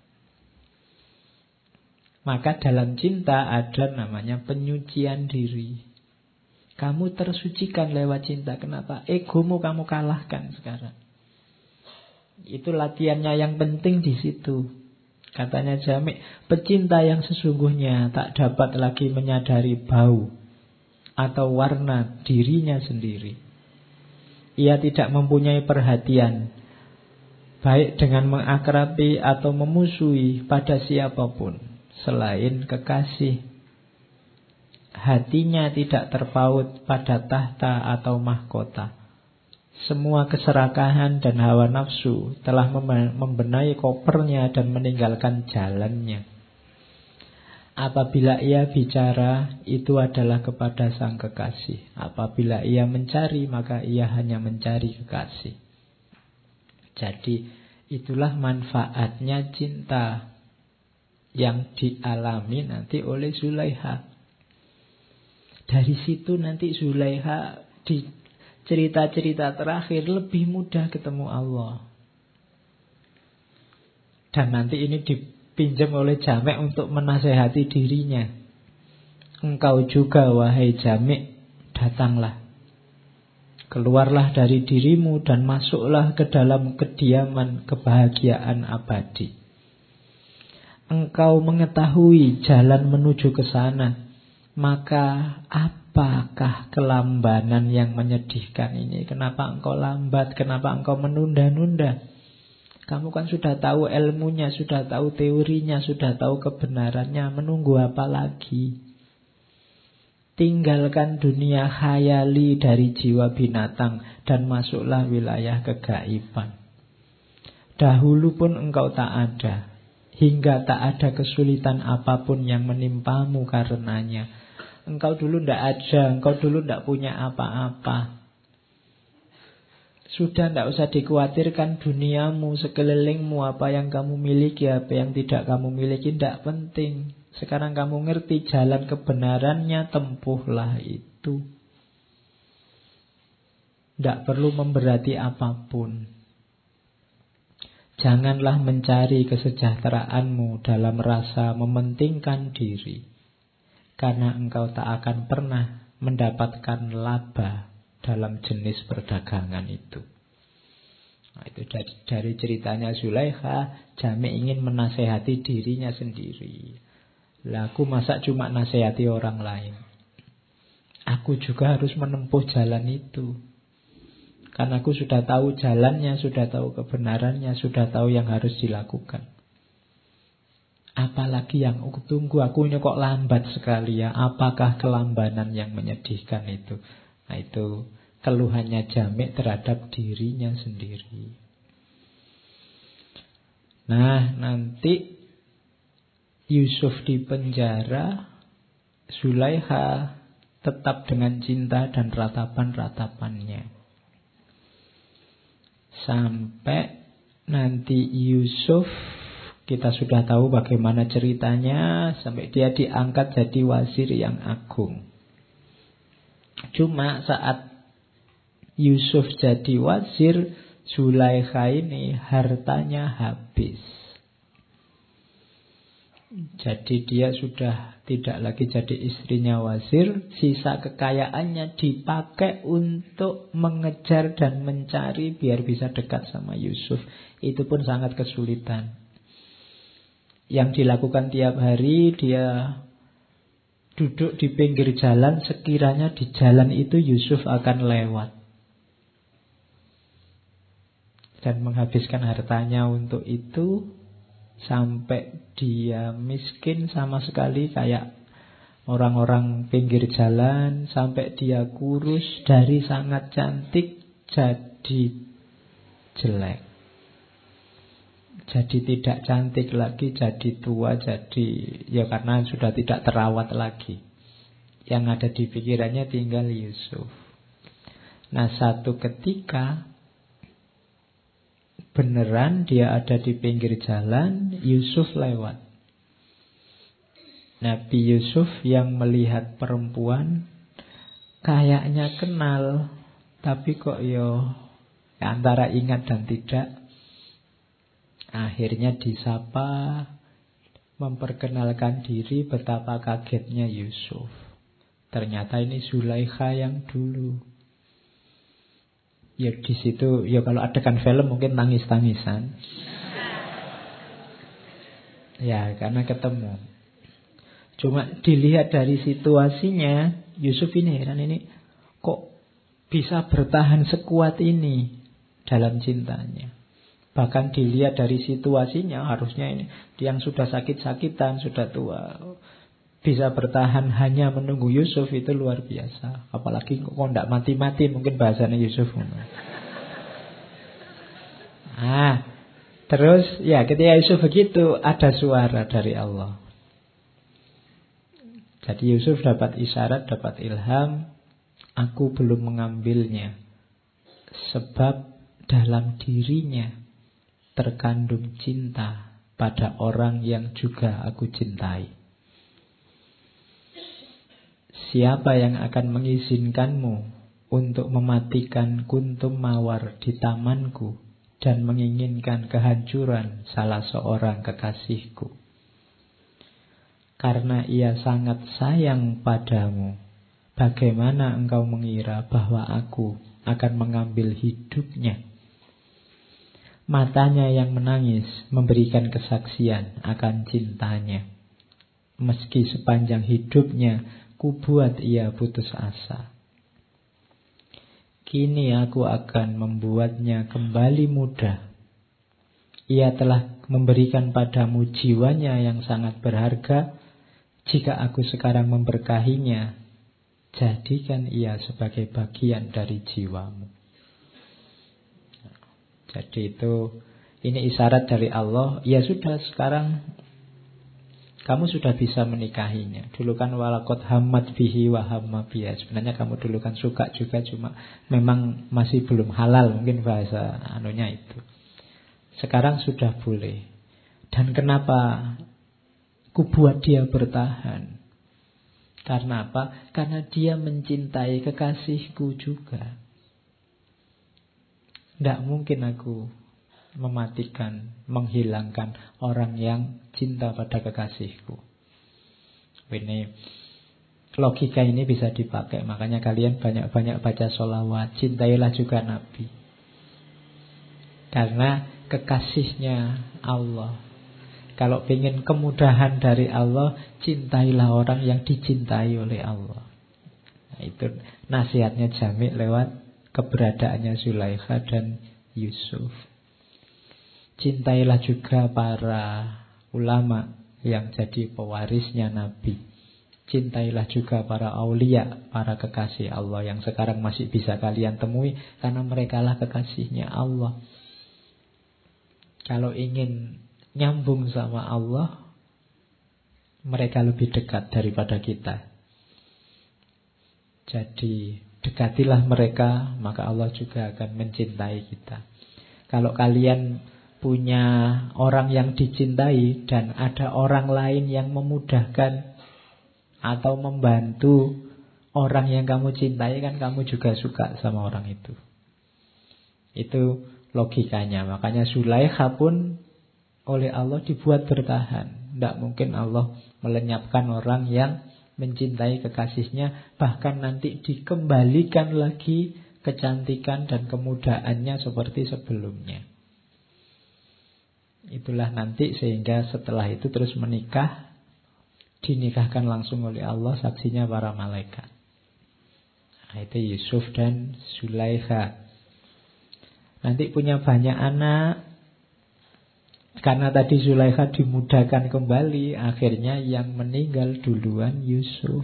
Maka dalam cinta ada namanya penyucian diri. Kamu tersucikan lewat cinta. Kenapa? Egomu kamu kalahkan sekarang. Itu latihannya yang penting di situ. Katanya Jami', pecinta yang sesungguhnya tak dapat lagi menyadari bau atau warna dirinya sendiri. Ia tidak mempunyai perhatian, baik dengan mengakrabi atau memusuhi pada siapapun selain kekasih. Hatinya tidak terpaut pada tahta atau mahkota. Semua keserakahan dan hawa nafsu telah membenahi kopernya dan meninggalkan jalannya. Apabila ia bicara, itu adalah kepada sang kekasih. Apabila ia mencari, maka ia hanya mencari kekasih. Jadi itulah manfaatnya cinta yang dialami nanti oleh Zulaikha. Dari situ nanti Zulaikha di cerita-cerita terakhir lebih mudah ketemu Allah. Dan nanti ini dipinjam oleh Jami' untuk menasehati dirinya. Engkau juga wahai Jami', datanglah. Keluarlah dari dirimu dan masuklah ke dalam kediaman kebahagiaan abadi. Engkau mengetahui jalan menuju ke sana. Maka apakah kelambanan yang menyedihkan ini? Kenapa engkau lambat? Kenapa engkau menunda-nunda? Kamu kan sudah tahu ilmunya, sudah tahu teorinya, sudah tahu kebenarannya. Menunggu apa lagi? Tinggalkan dunia khayali dari jiwa binatang dan masuklah wilayah kegaiban. Dahulu pun engkau tak ada, hingga tak ada kesulitan apapun yang menimpamu karenanya. Engkau dulu tidak ada, engkau dulu tidak punya apa-apa. Sudah tidak usah dikhawatirkan duniamu, sekelilingmu, apa yang kamu miliki, apa yang tidak kamu miliki, tidak penting. Sekarang kamu ngerti jalan kebenarannya, tempuhlah itu. Tidak perlu memberati apapun. Janganlah mencari kesejahteraanmu dalam rasa mementingkan diri. Karena engkau tak akan pernah mendapatkan laba dalam jenis perdagangan itu. Nah, itu dari, dari ceritanya Zulaikha, Jami' ingin menasehati dirinya sendiri. Lah aku masa cuma nasehati orang lain? Aku juga harus menempuh jalan itu. Karena aku sudah tahu jalannya, sudah tahu kebenarannya, sudah tahu yang harus dilakukan. Apalagi yang aku tunggu, aku ini kok lambat sekali ya. Apakah kelambanan yang menyedihkan itu? Nah itu keluhannya Jami' terhadap dirinya sendiri. Nah nanti Yusuf di penjara, Zulaikha tetap dengan cinta dan ratapan-ratapannya. Sampai nanti Yusuf, kita sudah tahu bagaimana ceritanya, sampai dia diangkat jadi wazir yang agung. Cuma saat Yusuf jadi wazir, Zulaikha ini hartanya habis. Jadi dia sudah tidak lagi jadi istrinya wazir. Sisa kekayaannya dipakai untuk mengejar dan mencari biar bisa dekat sama Yusuf. Itu pun sangat kesulitan. Yang dilakukan tiap hari dia duduk di pinggir jalan, sekiranya di jalan itu Yusuf akan lewat dan menghabiskan hartanya untuk itu, sampai dia miskin sama sekali kayak orang-orang pinggir jalan, sampai dia kurus dari sangat cantik jadi jelek, jadi tidak cantik lagi, jadi tua, jadi ya karena sudah tidak terawat lagi. Yang ada di pikirannya tinggal Yusuf. Nah, satu ketika beneran dia ada di pinggir jalan, Yusuf lewat. Nabi Yusuf yang melihat perempuan kayaknya kenal, tapi kok yo antara ingat dan tidak. Akhirnya disapa, memperkenalkan diri, betapa kagetnya Yusuf. Ternyata ini Zulaikha yang dulu. Ya di situ, ya kalau adegan film mungkin tangis-tangisan. Ya karena ketemu. Cuma dilihat dari situasinya, Yusuf ini heran, ini kok bisa bertahan sekuat ini dalam cintanya. Bahkan dilihat dari situasinya, harusnya ini yang sudah sakit-sakitan, sudah tua, bisa bertahan hanya menunggu Yusuf, itu luar biasa. Apalagi kok tidak mati-mati, mungkin bahasanya Yusuf. Ah, terus ya ketika Yusuf begitu, ada suara dari Allah. Jadi Yusuf dapat isyarat, dapat ilham, aku belum mengambilnya, sebab dalam dirinya terkandung cinta pada orang yang juga aku cintai. Siapa yang akan mengizinkanmu untuk mematikan kuntum mawar di tamanku dan menginginkan kehancuran salah seorang kekasihku? Karena ia sangat sayang padamu, bagaimana engkau mengira bahwa aku akan mengambil hidupnya? Matanya yang menangis memberikan kesaksian akan cintanya. Meski sepanjang hidupnya kubuat ia putus asa, kini aku akan membuatnya kembali muda. Ia telah memberikan padamu jiwanya yang sangat berharga. Jika aku sekarang memberkahinya, jadikan ia sebagai bagian dari jiwamu. Jadi itu, ini isyarat dari Allah. Ya sudah, sekarang kamu sudah bisa menikahinya. Dulu kan walakot hamad bihi wa hamma biha. Sebenarnya kamu dulu kan suka juga, cuma memang masih belum halal, mungkin bahasa anunya itu. Sekarang sudah boleh. Dan kenapa ku buat dia bertahan? Karena apa? Karena dia mencintai kekasihku juga. Tidak mungkin aku mematikan, menghilangkan orang yang cinta pada kekasihku. Ini logika ini bisa dipakai. Makanya kalian banyak-banyak baca sholawat, cintailah juga Nabi. Karena kekasihnya Allah. Kalau ingin kemudahan dari Allah, cintailah orang yang dicintai oleh Allah. Nah, itu nasihatnya Jami' lewat keberadaannya Zulaikha dan Yusuf. Cintailah juga para ulama yang jadi pewarisnya Nabi. Cintailah juga para aulia, para kekasih Allah yang sekarang masih bisa kalian temui, karena merekalah kekasihnya Allah. Kalau ingin nyambung sama Allah, mereka lebih dekat daripada kita. Jadi dekatilah mereka, maka Allah juga akan mencintai kita. Kalau kalian punya orang yang dicintai dan ada orang lain yang memudahkan atau membantu orang yang kamu cintai, kan kamu juga suka sama orang itu. Itu logikanya. Makanya Zulaikha pun oleh Allah dibuat bertahan. Tidak mungkin Allah melenyapkan orang yang mencintai kekasihnya, bahkan nanti dikembalikan lagi kecantikan dan kemudahannya seperti sebelumnya. Itulah nanti, sehingga setelah itu terus menikah. dinikahkan langsung oleh Allah, saksinya para malaikat. Nah, itu Yusuf dan Zulaikha. Nanti punya banyak anak. Karena tadi Zulaikha dimudahkan kembali, akhirnya yang meninggal duluan Yusuf.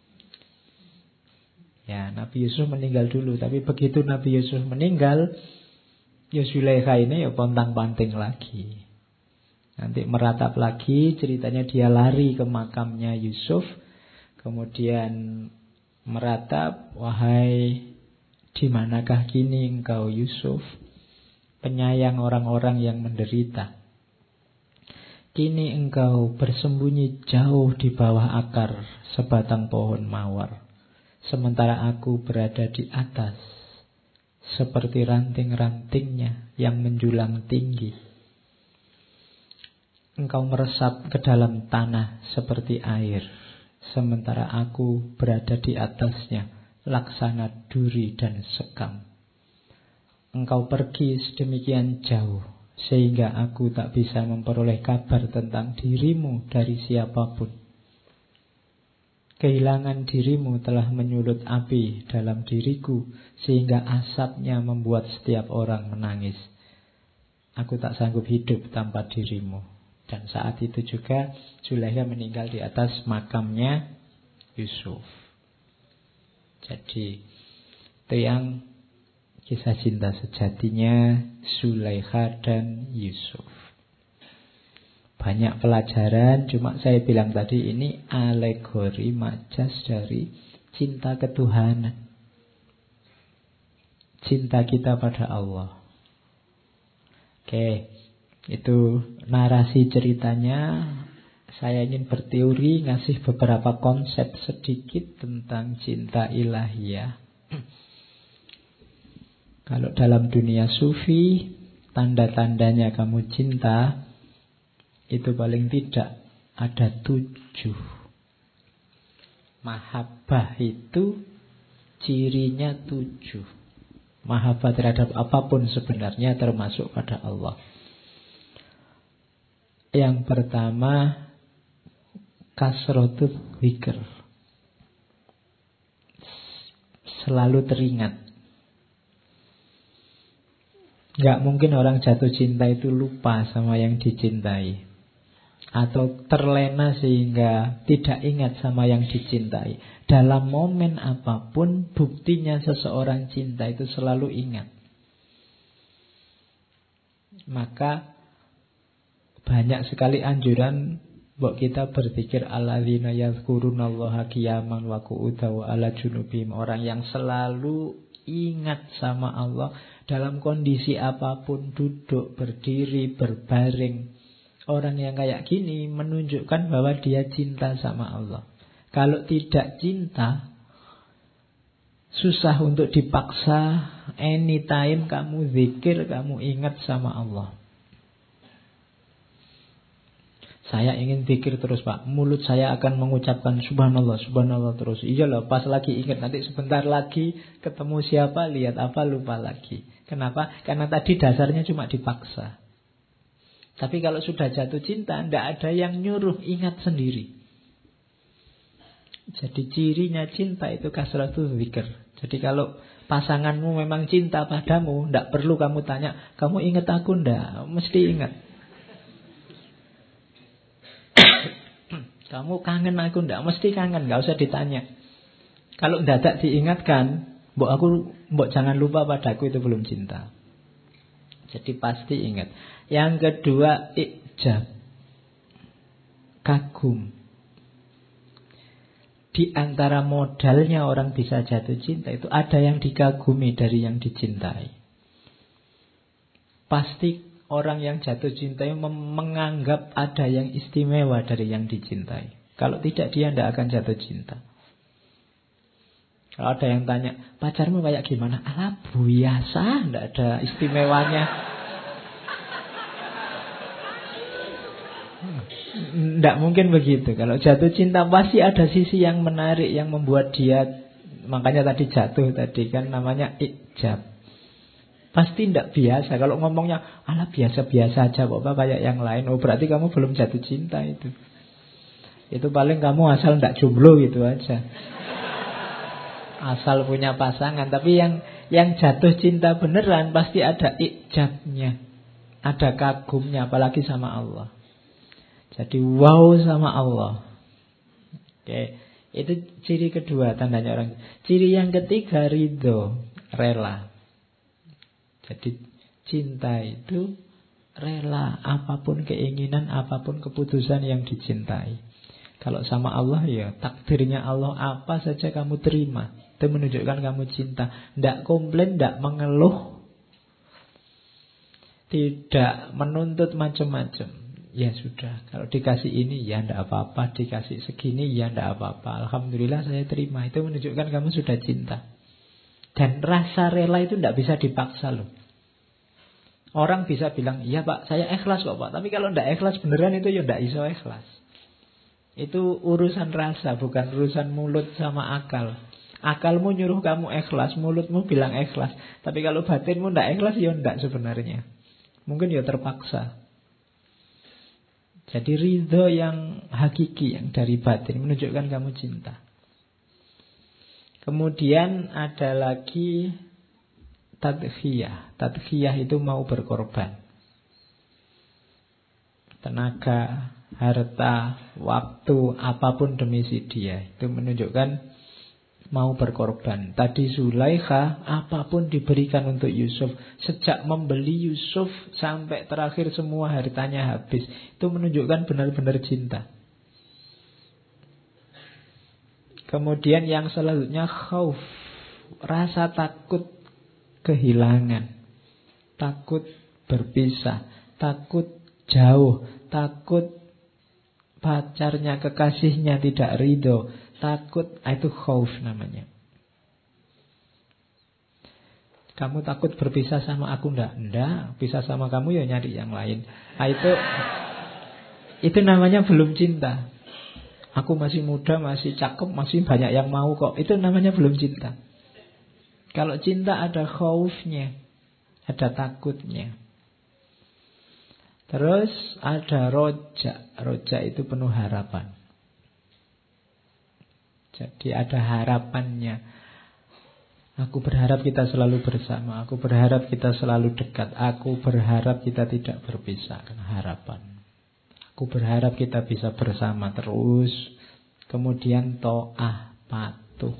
Ya, Nabi Yusuf meninggal dulu. Tapi begitu Nabi Yusuf meninggal, ya Zulaikha ini ya pontang-panting lagi. Nanti meratap lagi, ceritanya dia lari ke makamnya Yusuf. Kemudian meratap, wahai di manakah kini engkau Yusuf, penyayang orang-orang yang menderita. Kini engkau bersembunyi jauh di bawah akar sebatang pohon mawar, sementara aku berada di atas, seperti ranting-rantingnya yang menjulang tinggi. Engkau meresap ke dalam tanah seperti air, sementara aku berada di atasnya, laksana duri dan sekam. Engkau pergi sedemikian jauh, sehingga aku tak bisa memperoleh kabar tentang dirimu dari siapapun. Kehilangan dirimu telah menyulut api dalam diriku, sehingga asapnya membuat setiap orang menangis. Aku tak sanggup hidup tanpa dirimu. Dan saat itu juga Zulaikha meninggal di atas makamnya Yusuf. Jadi itu yang kisah cinta sejatinya Zulaikha dan Yusuf. Banyak pelajaran, cuma saya bilang tadi ini alegori majas dari cinta ketuhanan. Cinta kita pada Allah. Oke, itu narasi ceritanya. Saya ingin berteori, ngasih beberapa konsep sedikit tentang cinta ilahiyah. Kalau dalam dunia sufi, tanda-tandanya kamu cinta itu paling tidak ada tujuh. Mahabbah itu cirinya tujuh. Mahabbah terhadap apapun sebenarnya termasuk pada Allah. Yang pertama, kasratul dzikr, selalu teringat. Gak mungkin orang jatuh cinta itu lupa sama yang dicintai, atau terlena sehingga tidak ingat sama yang dicintai. Dalam momen apapun, buktinya seseorang cinta itu selalu ingat. Maka banyak sekali anjuran buat kita berpikir alladzina yadhkurunallaha qiyaman wa qu'udan wa ala junubihim. Orang yang selalu ingat sama Allah dalam kondisi apapun, duduk, berdiri, berbaring. Orang yang kayak gini menunjukkan bahwa dia cinta sama Allah. Kalau tidak cinta, susah untuk dipaksa. Anytime kamu zikir, kamu ingat sama Allah. Saya ingin zikir terus, Pak. Mulut saya akan mengucapkan subhanallah, subhanallah terus. Iyalah, pas lagi ingat, nanti sebentar lagi ketemu siapa, lihat apa, lupa lagi. Kenapa? Karena tadi dasarnya cuma dipaksa. Tapi kalau sudah jatuh cinta, tidak ada yang nyuruh, ingat sendiri. Jadi cirinya cinta itu kasratul dzikr. Jadi kalau pasanganmu memang cinta padamu, tidak perlu kamu tanya, kamu ingat aku enggak? Mesti ingat. Kamu kangen aku enggak? Mesti kangen, enggak usah ditanya. Kalau dadak diingatkan, mbok aku mbok jangan lupa padaku, itu belum cinta. Jadi pasti ingat. Yang kedua, ijab, kagum. Di antara modalnya orang bisa jatuh cinta itu ada yang dikagumi dari yang dicintai. Pasti orang yang jatuh cinta menganggap ada yang istimewa dari yang dicintai. Kalau tidak, dia tidak akan jatuh cinta. Kalau ada yang tanya, pacarmu kayak gimana? Alah, biasa, tidak ada istimewanya. Tidak mungkin begitu. Kalau jatuh cinta pasti ada sisi yang menarik, yang membuat dia, makanya tadi jatuh tadi kan namanya ijab. Pasti tidak biasa. Kalau ngomongnya, alah biasa-biasa aja, Bapak kayak yang lain. Oh berarti kamu belum jatuh cinta itu. Itu paling kamu asal ndak jomblo gitu aja. Asal punya pasangan. Tapi yang yang jatuh cinta beneran pasti ada ijabnya, ada kagumnya, apalagi sama Allah. Jadi wow sama Allah. Oke, itu ciri kedua tandanya orang. Ciri yang ketiga ridho, rela. Jadi cinta itu rela apapun keinginan, apapun keputusan yang dicintai. Kalau sama Allah ya takdirnya Allah apa saja kamu terima. Itu menunjukkan kamu cinta. Tidak komplain, tidak mengeluh, tidak menuntut macam-macam. Ya sudah, kalau dikasih ini ya tidak apa-apa, dikasih segini ya tidak apa-apa. Alhamdulillah saya terima. Itu menunjukkan kamu sudah cinta. Dan rasa rela itu tidak bisa dipaksa loh. Orang bisa bilang, iya pak saya ikhlas kok pak. Tapi kalau tidak ikhlas beneran itu ya tidak iso ikhlas. Itu urusan rasa, bukan urusan mulut sama akal. Akalmu nyuruh kamu ikhlas, mulutmu bilang ikhlas. Tapi kalau batinmu tidak ikhlas ya tidak sebenarnya. Mungkin ya terpaksa. Jadi ridho yang hakiki, yang dari batin, menunjukkan kamu cinta. Kemudian ada lagi tadkhiyah. Tadkhiyah itu mau berkorban. Tenaga, harta, waktu, apapun demi si dia. Itu menunjukkan mau berkorban. Tadi Zulaikha apapun diberikan untuk Yusuf. Sejak membeli Yusuf sampai terakhir semua hartanya habis. Itu menunjukkan benar-benar cinta. Kemudian yang selanjutnya khauf. Rasa takut kehilangan. Takut berpisah. Takut jauh. Takut pacarnya, kekasihnya tidak ridho. Takut, itu khauf namanya. Kamu takut berpisah sama aku enggak? Enggak, pisah sama kamu ya nyari yang lain. Nah, itu itu namanya belum cinta. Aku masih muda, masih cakep, masih banyak yang mau kok. Itu namanya belum cinta. Kalau cinta ada khaufnya, ada takutnya. Terus ada roja. Roja itu penuh harapan. Jadi ada harapannya. Aku berharap kita selalu bersama. Aku berharap kita selalu dekat. Aku berharap kita tidak berpisah. Harapan. Aku berharap kita bisa bersama terus. Kemudian to'ah, patuh.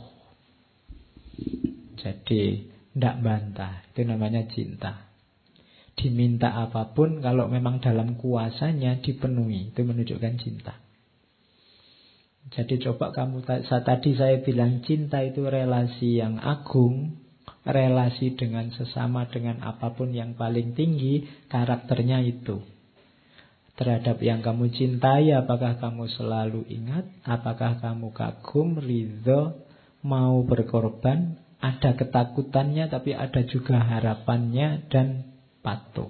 Jadi tidak bantah. Itu namanya cinta. Diminta apapun, kalau memang dalam kuasanya dipenuhi. Itu menunjukkan cinta. Jadi coba kamu, tadi saya bilang cinta itu relasi yang agung, relasi dengan sesama, dengan apapun yang paling tinggi, karakternya itu. Terhadap yang kamu cintai, apakah kamu selalu ingat, apakah kamu kagum, ridho, mau berkorban, ada ketakutannya tapi ada juga harapannya dan patuh.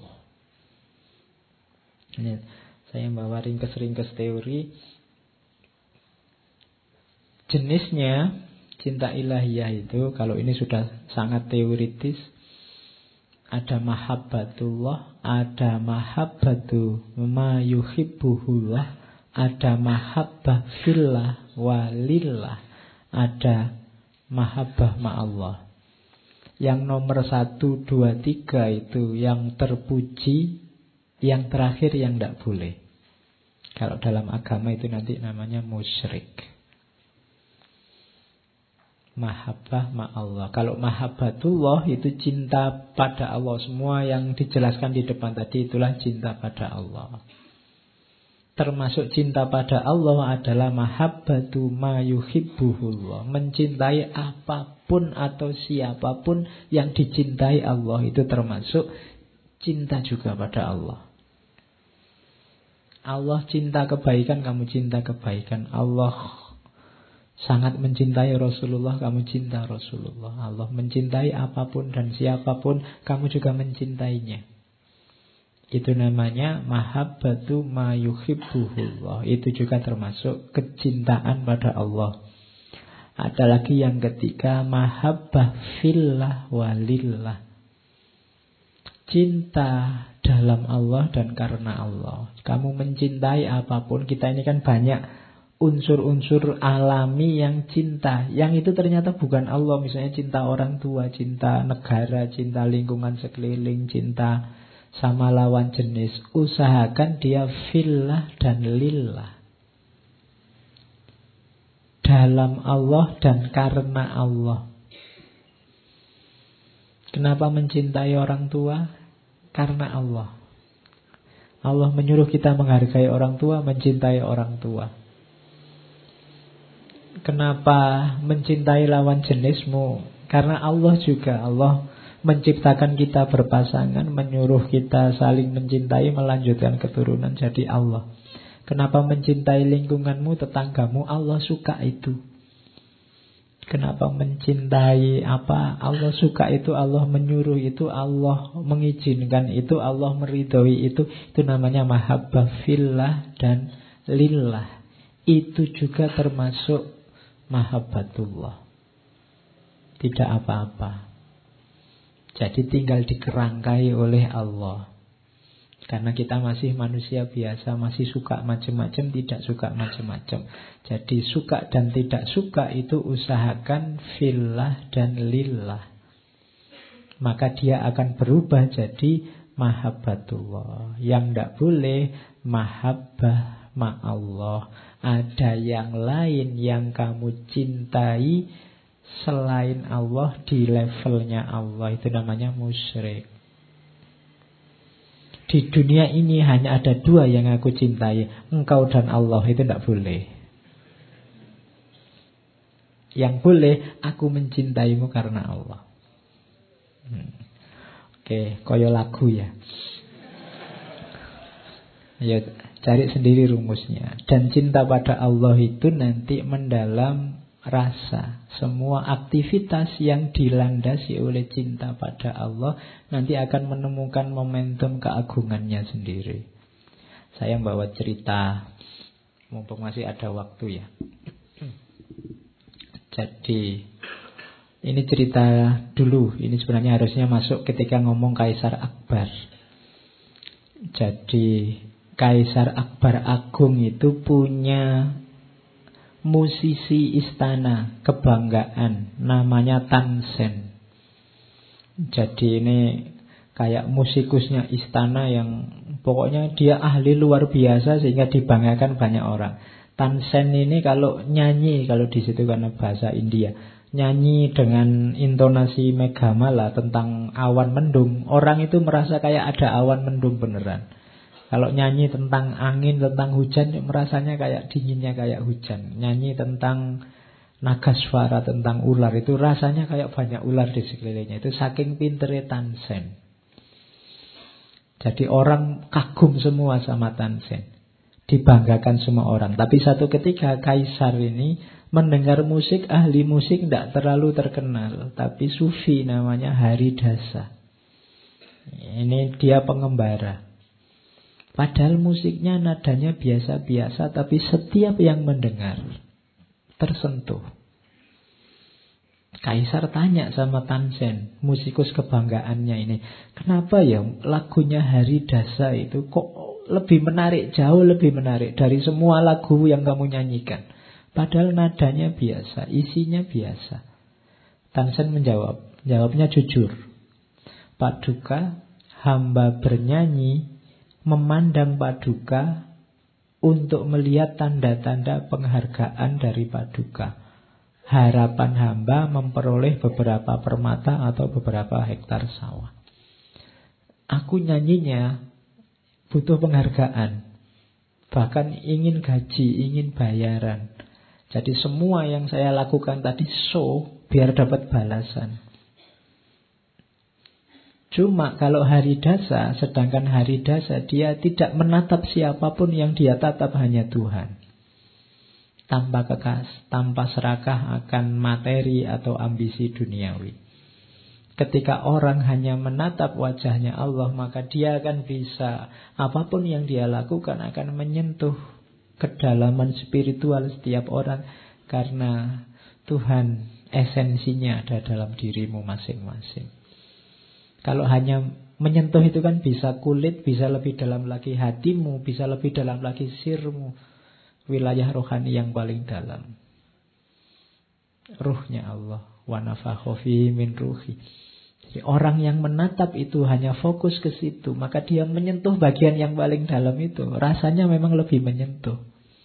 Ini saya bawa ringkes-ringkes teori. Jenisnya cinta ilahiyah itu, kalau ini sudah sangat teoritis, ada mahabbatullah, ada mahabbatu ma yuhibbuhullah, ada mahabbah fillah walillah, ada mahabbah ma'allah. Yang nomor satu, dua, tiga itu yang terpuji, yang terakhir yang tidak boleh. Kalau dalam agama itu nanti namanya musyrik. Mahabbah ma'allah. Kalau mahabbatullah itu cinta pada Allah. Semua yang dijelaskan di depan tadi itulah cinta pada Allah. Termasuk cinta pada Allah adalah mahabbatu ma yuhibbuhullah. Mencintai apapun atau siapapun yang dicintai Allah. Itu termasuk cinta juga pada Allah. Allah cinta kebaikan, kamu cinta kebaikan. Allah sangat mencintai Rasulullah, kamu cinta Rasulullah. Allah mencintai apapun dan siapapun, kamu juga mencintainya. Itu namanya mahabbatu ma yuhibbuhullah. Itu juga termasuk kecintaan pada Allah. Ada lagi yang ketiga, mahabbah fillah walillah. Cinta dalam Allah dan karena Allah. Kamu mencintai apapun. Kita ini kan banyak unsur-unsur alami yang cinta, yang itu ternyata bukan Allah. Misalnya cinta orang tua, cinta negara, cinta lingkungan sekeliling, cinta sama lawan jenis. Usahakan dia fillah dan lillah, dalam Allah dan karena Allah. Kenapa mencintai orang tua? Karena Allah. Allah menyuruh kita menghargai orang tua, mencintai orang tua. Kenapa mencintai lawan jenismu? Karena Allah juga. Allah menciptakan kita berpasangan, menyuruh kita saling mencintai, melanjutkan keturunan, jadi Allah. Kenapa mencintai lingkunganmu, tetanggamu? Allah suka itu. Kenapa mencintai apa? Allah suka itu, Allah menyuruh itu, Allah mengizinkan itu, Allah meridhoi itu. Itu namanya mahabbah fillah dan lillah. Itu juga termasuk mahabbatullah. Tidak apa-apa. Jadi tinggal dikerangkai oleh Allah. Karena kita masih manusia biasa, masih suka macam-macam, tidak suka macam-macam. Jadi suka dan tidak suka itu usahakan fillah dan lillah. Maka dia akan berubah jadi mahabbatullah. Yang tidak boleh mahabbah ma'allah. Ada yang lain yang kamu cintai selain Allah di levelnya Allah. Itu namanya musyrik. Di dunia ini hanya ada dua yang aku cintai, engkau dan Allah. Itu tidak boleh. Yang boleh, aku mencintaimu karena Allah. hmm. Oke, koyo lagu ya. Ayo cari sendiri rumusnya. Dan cinta pada Allah itu nanti mendalam rasa. Semua aktivitas yang dilandasi oleh cinta pada Allah nanti akan menemukan momentum keagungannya sendiri. Saya bawa cerita, mumpung masih ada waktu ya. Jadi ini cerita dulu. Ini sebenarnya harusnya masuk ketika ngomong Kaisar Akbar. Jadi Kaisar Akbar Agung itu punya musisi istana kebanggaan, namanya Tansen. Jadi ini kayak musikusnya istana yang pokoknya dia ahli luar biasa sehingga dibanggakan banyak orang. Tansen ini kalau nyanyi, kalau di situ karena bahasa India, nyanyi dengan intonasi Megamala tentang awan mendung, orang itu merasa kayak ada awan mendung beneran. Kalau nyanyi tentang angin, tentang hujan, merasanya kayak dinginnya kayak hujan. Nyanyi tentang Nagaswara, tentang ular, itu rasanya kayak banyak ular di sekelilingnya. Itu saking pinternya Tansen. Jadi orang kagum semua sama Tansen. Dibanggakan semua orang. Tapi satu ketika Kaisar ini mendengar musik, ahli musik tidak terlalu terkenal, tapi sufi namanya Haridasa. Ini dia pengembara. Padahal musiknya nadanya biasa-biasa, tapi setiap yang mendengar tersentuh. Kaisar tanya sama Tansen, musikus kebanggaannya ini, kenapa ya lagunya Haridasa itu kok lebih menarik, jauh lebih menarik dari semua lagu yang kamu nyanyikan? Padahal nadanya biasa, isinya biasa. Tansen menjawab, jawabnya jujur. Paduka, hamba bernyanyi memandang Paduka untuk melihat tanda-tanda penghargaan dari Paduka. Harapan hamba memperoleh beberapa permata atau beberapa hektar sawah. Aku nyanyinya butuh penghargaan, bahkan ingin gaji, ingin bayaran. Jadi semua yang saya lakukan tadi show biar dapat balasan. Cuma kalau Haridasa, sedangkan Haridasa dia tidak menatap siapapun, yang dia tatap hanya Tuhan. Tanpa kekas, tanpa serakah akan materi atau ambisi duniawi. Ketika orang hanya menatap wajahnya Allah, maka dia akan bisa, apapun yang dia lakukan akan menyentuh kedalaman spiritual setiap orang. Karena Tuhan esensinya ada dalam dirimu masing-masing. Kalau hanya menyentuh itu kan bisa kulit, bisa lebih dalam lagi hatimu, bisa lebih dalam lagi sirmu. wilayah rohani yang paling dalam. Ruhnya Allah. Wa nafakha fihi min ruhi. Jadi orang yang menatap itu hanya fokus ke situ, maka dia menyentuh bagian yang paling dalam itu. Rasanya memang lebih menyentuh.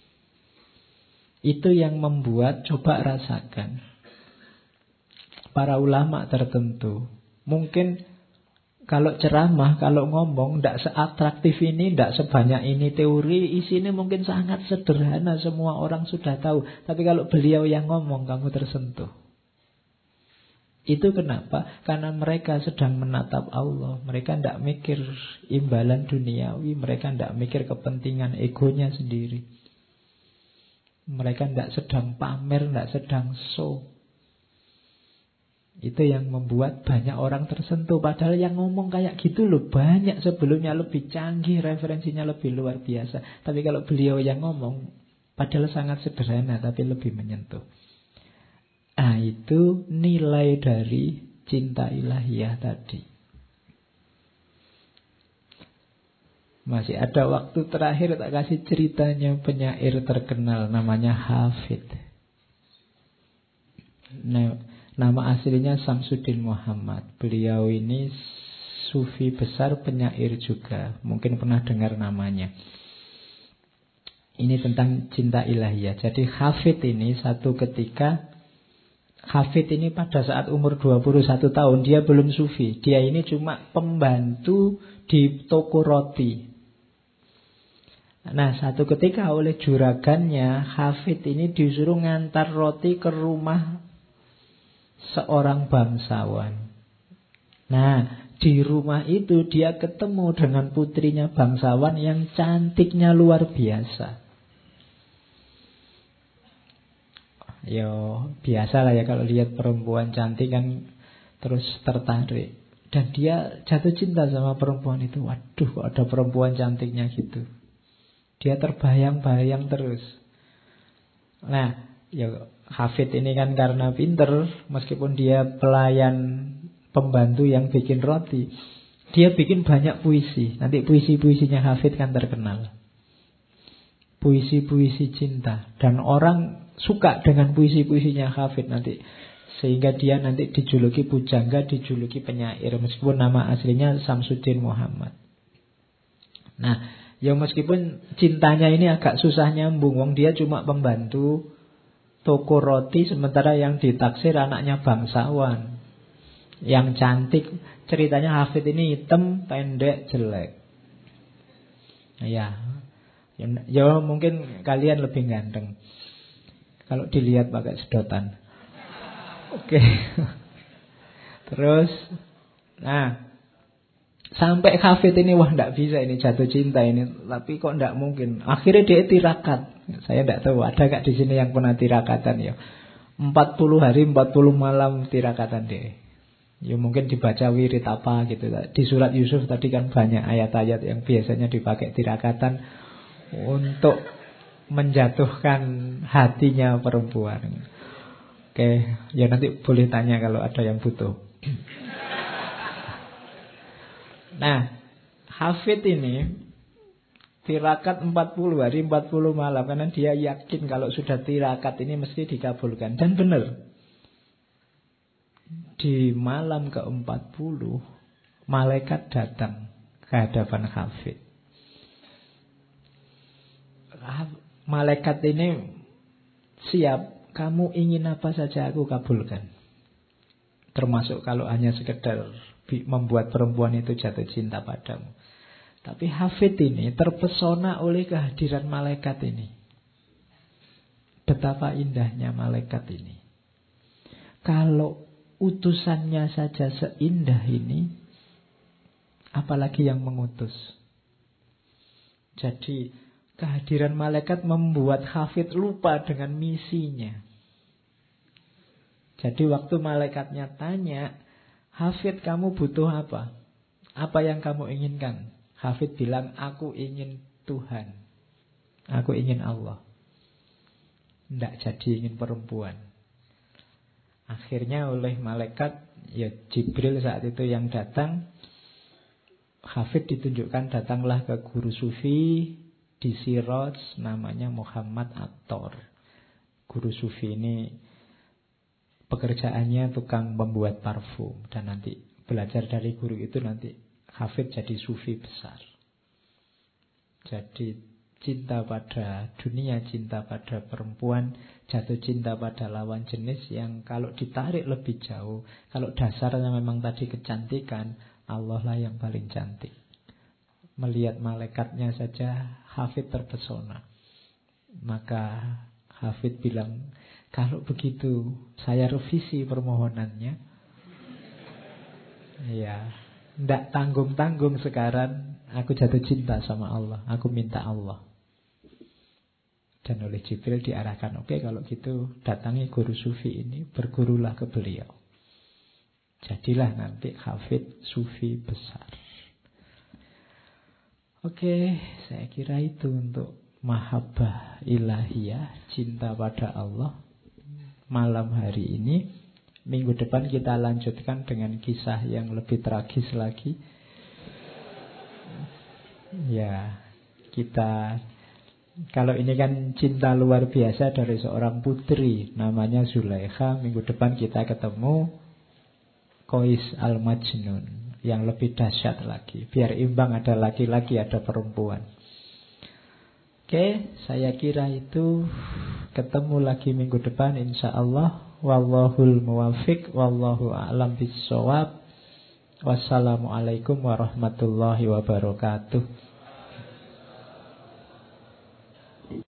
Itu yang membuat, coba rasakan, para ulama tertentu mungkin kalau ceramah, kalau ngomong tidak seatraktif ini, tidak sebanyak ini teori, isinya mungkin sangat sederhana, semua orang sudah tahu. Tapi kalau beliau yang ngomong, kamu tersentuh. Itu kenapa? Karena mereka sedang menatap Allah. Mereka tidak mikir imbalan duniawi, mereka tidak mikir kepentingan egonya sendiri. Mereka tidak sedang pamer, tidak sedang show. Itu yang membuat banyak orang tersentuh. Padahal yang ngomong kayak gitu loh banyak sebelumnya, lebih canggih, referensinya lebih luar biasa. Tapi kalau beliau yang ngomong, padahal sangat sederhana tapi lebih menyentuh. Ah, itu nilai dari cinta ilahiyah tadi. Masih ada waktu terakhir, tak kasih ceritanya penyair terkenal namanya Hafid. Nah, nama aslinya Samsuddin Muhammad. Beliau ini sufi besar, penyair juga. Mungkin pernah dengar namanya. Ini tentang cinta ilahiyah. Jadi Hafid ini satu ketika, Hafid ini pada saat umur dua puluh satu tahun, dia belum sufi. Dia ini cuma pembantu di toko roti. Nah, satu ketika oleh juragannya, Hafid ini disuruh ngantar roti ke rumah seorang bangsawan. Nah, di rumah itu dia ketemu dengan putrinya bangsawan yang cantiknya luar biasa. Yo, biasa lah ya kalau lihat perempuan cantik kan terus tertarik. Dan dia jatuh cinta sama perempuan itu. Waduh, kok ada perempuan cantiknya gitu. Dia terbayang-bayang terus. Nah, ya Hafid ini kan karena pinter, meskipun dia pelayan pembantu yang bikin roti, dia bikin banyak puisi. Nanti puisi-puisinya Hafid kan terkenal. Puisi-puisi cinta. Dan orang suka dengan puisi-puisinya Hafid nanti. Sehingga dia nanti dijuluki pujangga, dijuluki penyair. Meskipun nama aslinya Samsuddin Muhammad. Nah, ya meskipun cintanya ini agak susah nyambung. Wong dia cuma pembantu toko roti, sementara yang ditaksir anaknya bangsawan yang cantik. Ceritanya Hafid ini hitam, pendek, jelek. Ya, ya mungkin kalian lebih ganteng kalau dilihat pakai sedotan. Oke. Terus, nah, sampai Hafid ini wah tidak bisa ini jatuh cinta ini, tapi kok tidak mungkin. Akhirnya dia tirakat. Saya tidak tahu ada gak di sini yang pernah tirakatan ya. empat puluh hari, empat puluh malam tirakatan dia. Ya mungkin dibaca wirid apa gitu. Di surat Yusuf tadi kan banyak ayat-ayat yang biasanya dipakai tirakatan untuk menjatuhkan hatinya perempuan. Oke, ya nanti boleh tanya kalau ada yang butuh. Nah, Hafid ini tirakat empat puluh hari, empat puluh malam. Karena dia yakin kalau sudah tirakat ini mesti dikabulkan. Dan benar. Di malam ke empat puluh, malaikat datang ke hadapan Hafid. Malaikat ini siap, kamu ingin apa saja aku kabulkan. Termasuk kalau hanya sekedar membuat perempuan itu jatuh cinta padamu. Tapi Hafid ini terpesona oleh kehadiran malaikat ini. Betapa indahnya malaikat ini. Kalau utusannya saja seindah ini, apalagi yang mengutus. Jadi kehadiran malaikat membuat Hafid lupa dengan misinya. Jadi waktu malaikatnya tanya, Hafid kamu butuh apa? Apa yang kamu inginkan? Hafid bilang, aku ingin Tuhan. Aku ingin Allah. Tidak jadi ingin perempuan. Akhirnya oleh malaikat, ya Jibril saat itu yang datang, Hafid ditunjukkan datanglah ke guru sufi, Di Siraj namanya Muhammad Attor. Guru sufi ini pekerjaannya tukang membuat parfum. Dan nanti belajar dari guru itu nanti hafid jadi sufi besar. Jadi cinta pada dunia, cinta pada perempuan, jatuh cinta pada lawan jenis yang kalau ditarik lebih jauh, kalau dasarnya memang tadi kecantikan, Allah lah yang paling cantik. Melihat malaikatnya saja Hafid terpesona. Maka Hafid bilang, kalau begitu saya revisi permohonannya. Ya, ndak tanggung-tanggung sekarang, aku jatuh cinta sama Allah, aku minta Allah. Dan oleh Jibril diarahkan, oke kalau gitu datangi guru sufi ini, bergurulah ke beliau. Jadilah nanti hafid sufi besar. Oke, saya kira itu untuk mahabbah ilahiyah, cinta pada Allah malam hari ini. Minggu depan kita lanjutkan dengan kisah yang lebih tragis lagi. Ya, kita kalau ini kan cinta luar biasa dari seorang putri namanya Zulaikha. Minggu depan kita ketemu Qais al-Majnun yang lebih dahsyat lagi. Biar imbang, ada laki-laki, ada perempuan. Oke, saya kira itu. Ketemu lagi minggu depan insya Allah. Wallahul muwafiq, wallahu a'lam bissawab. Wassalamualaikum warahmatullahi wabarakatuh.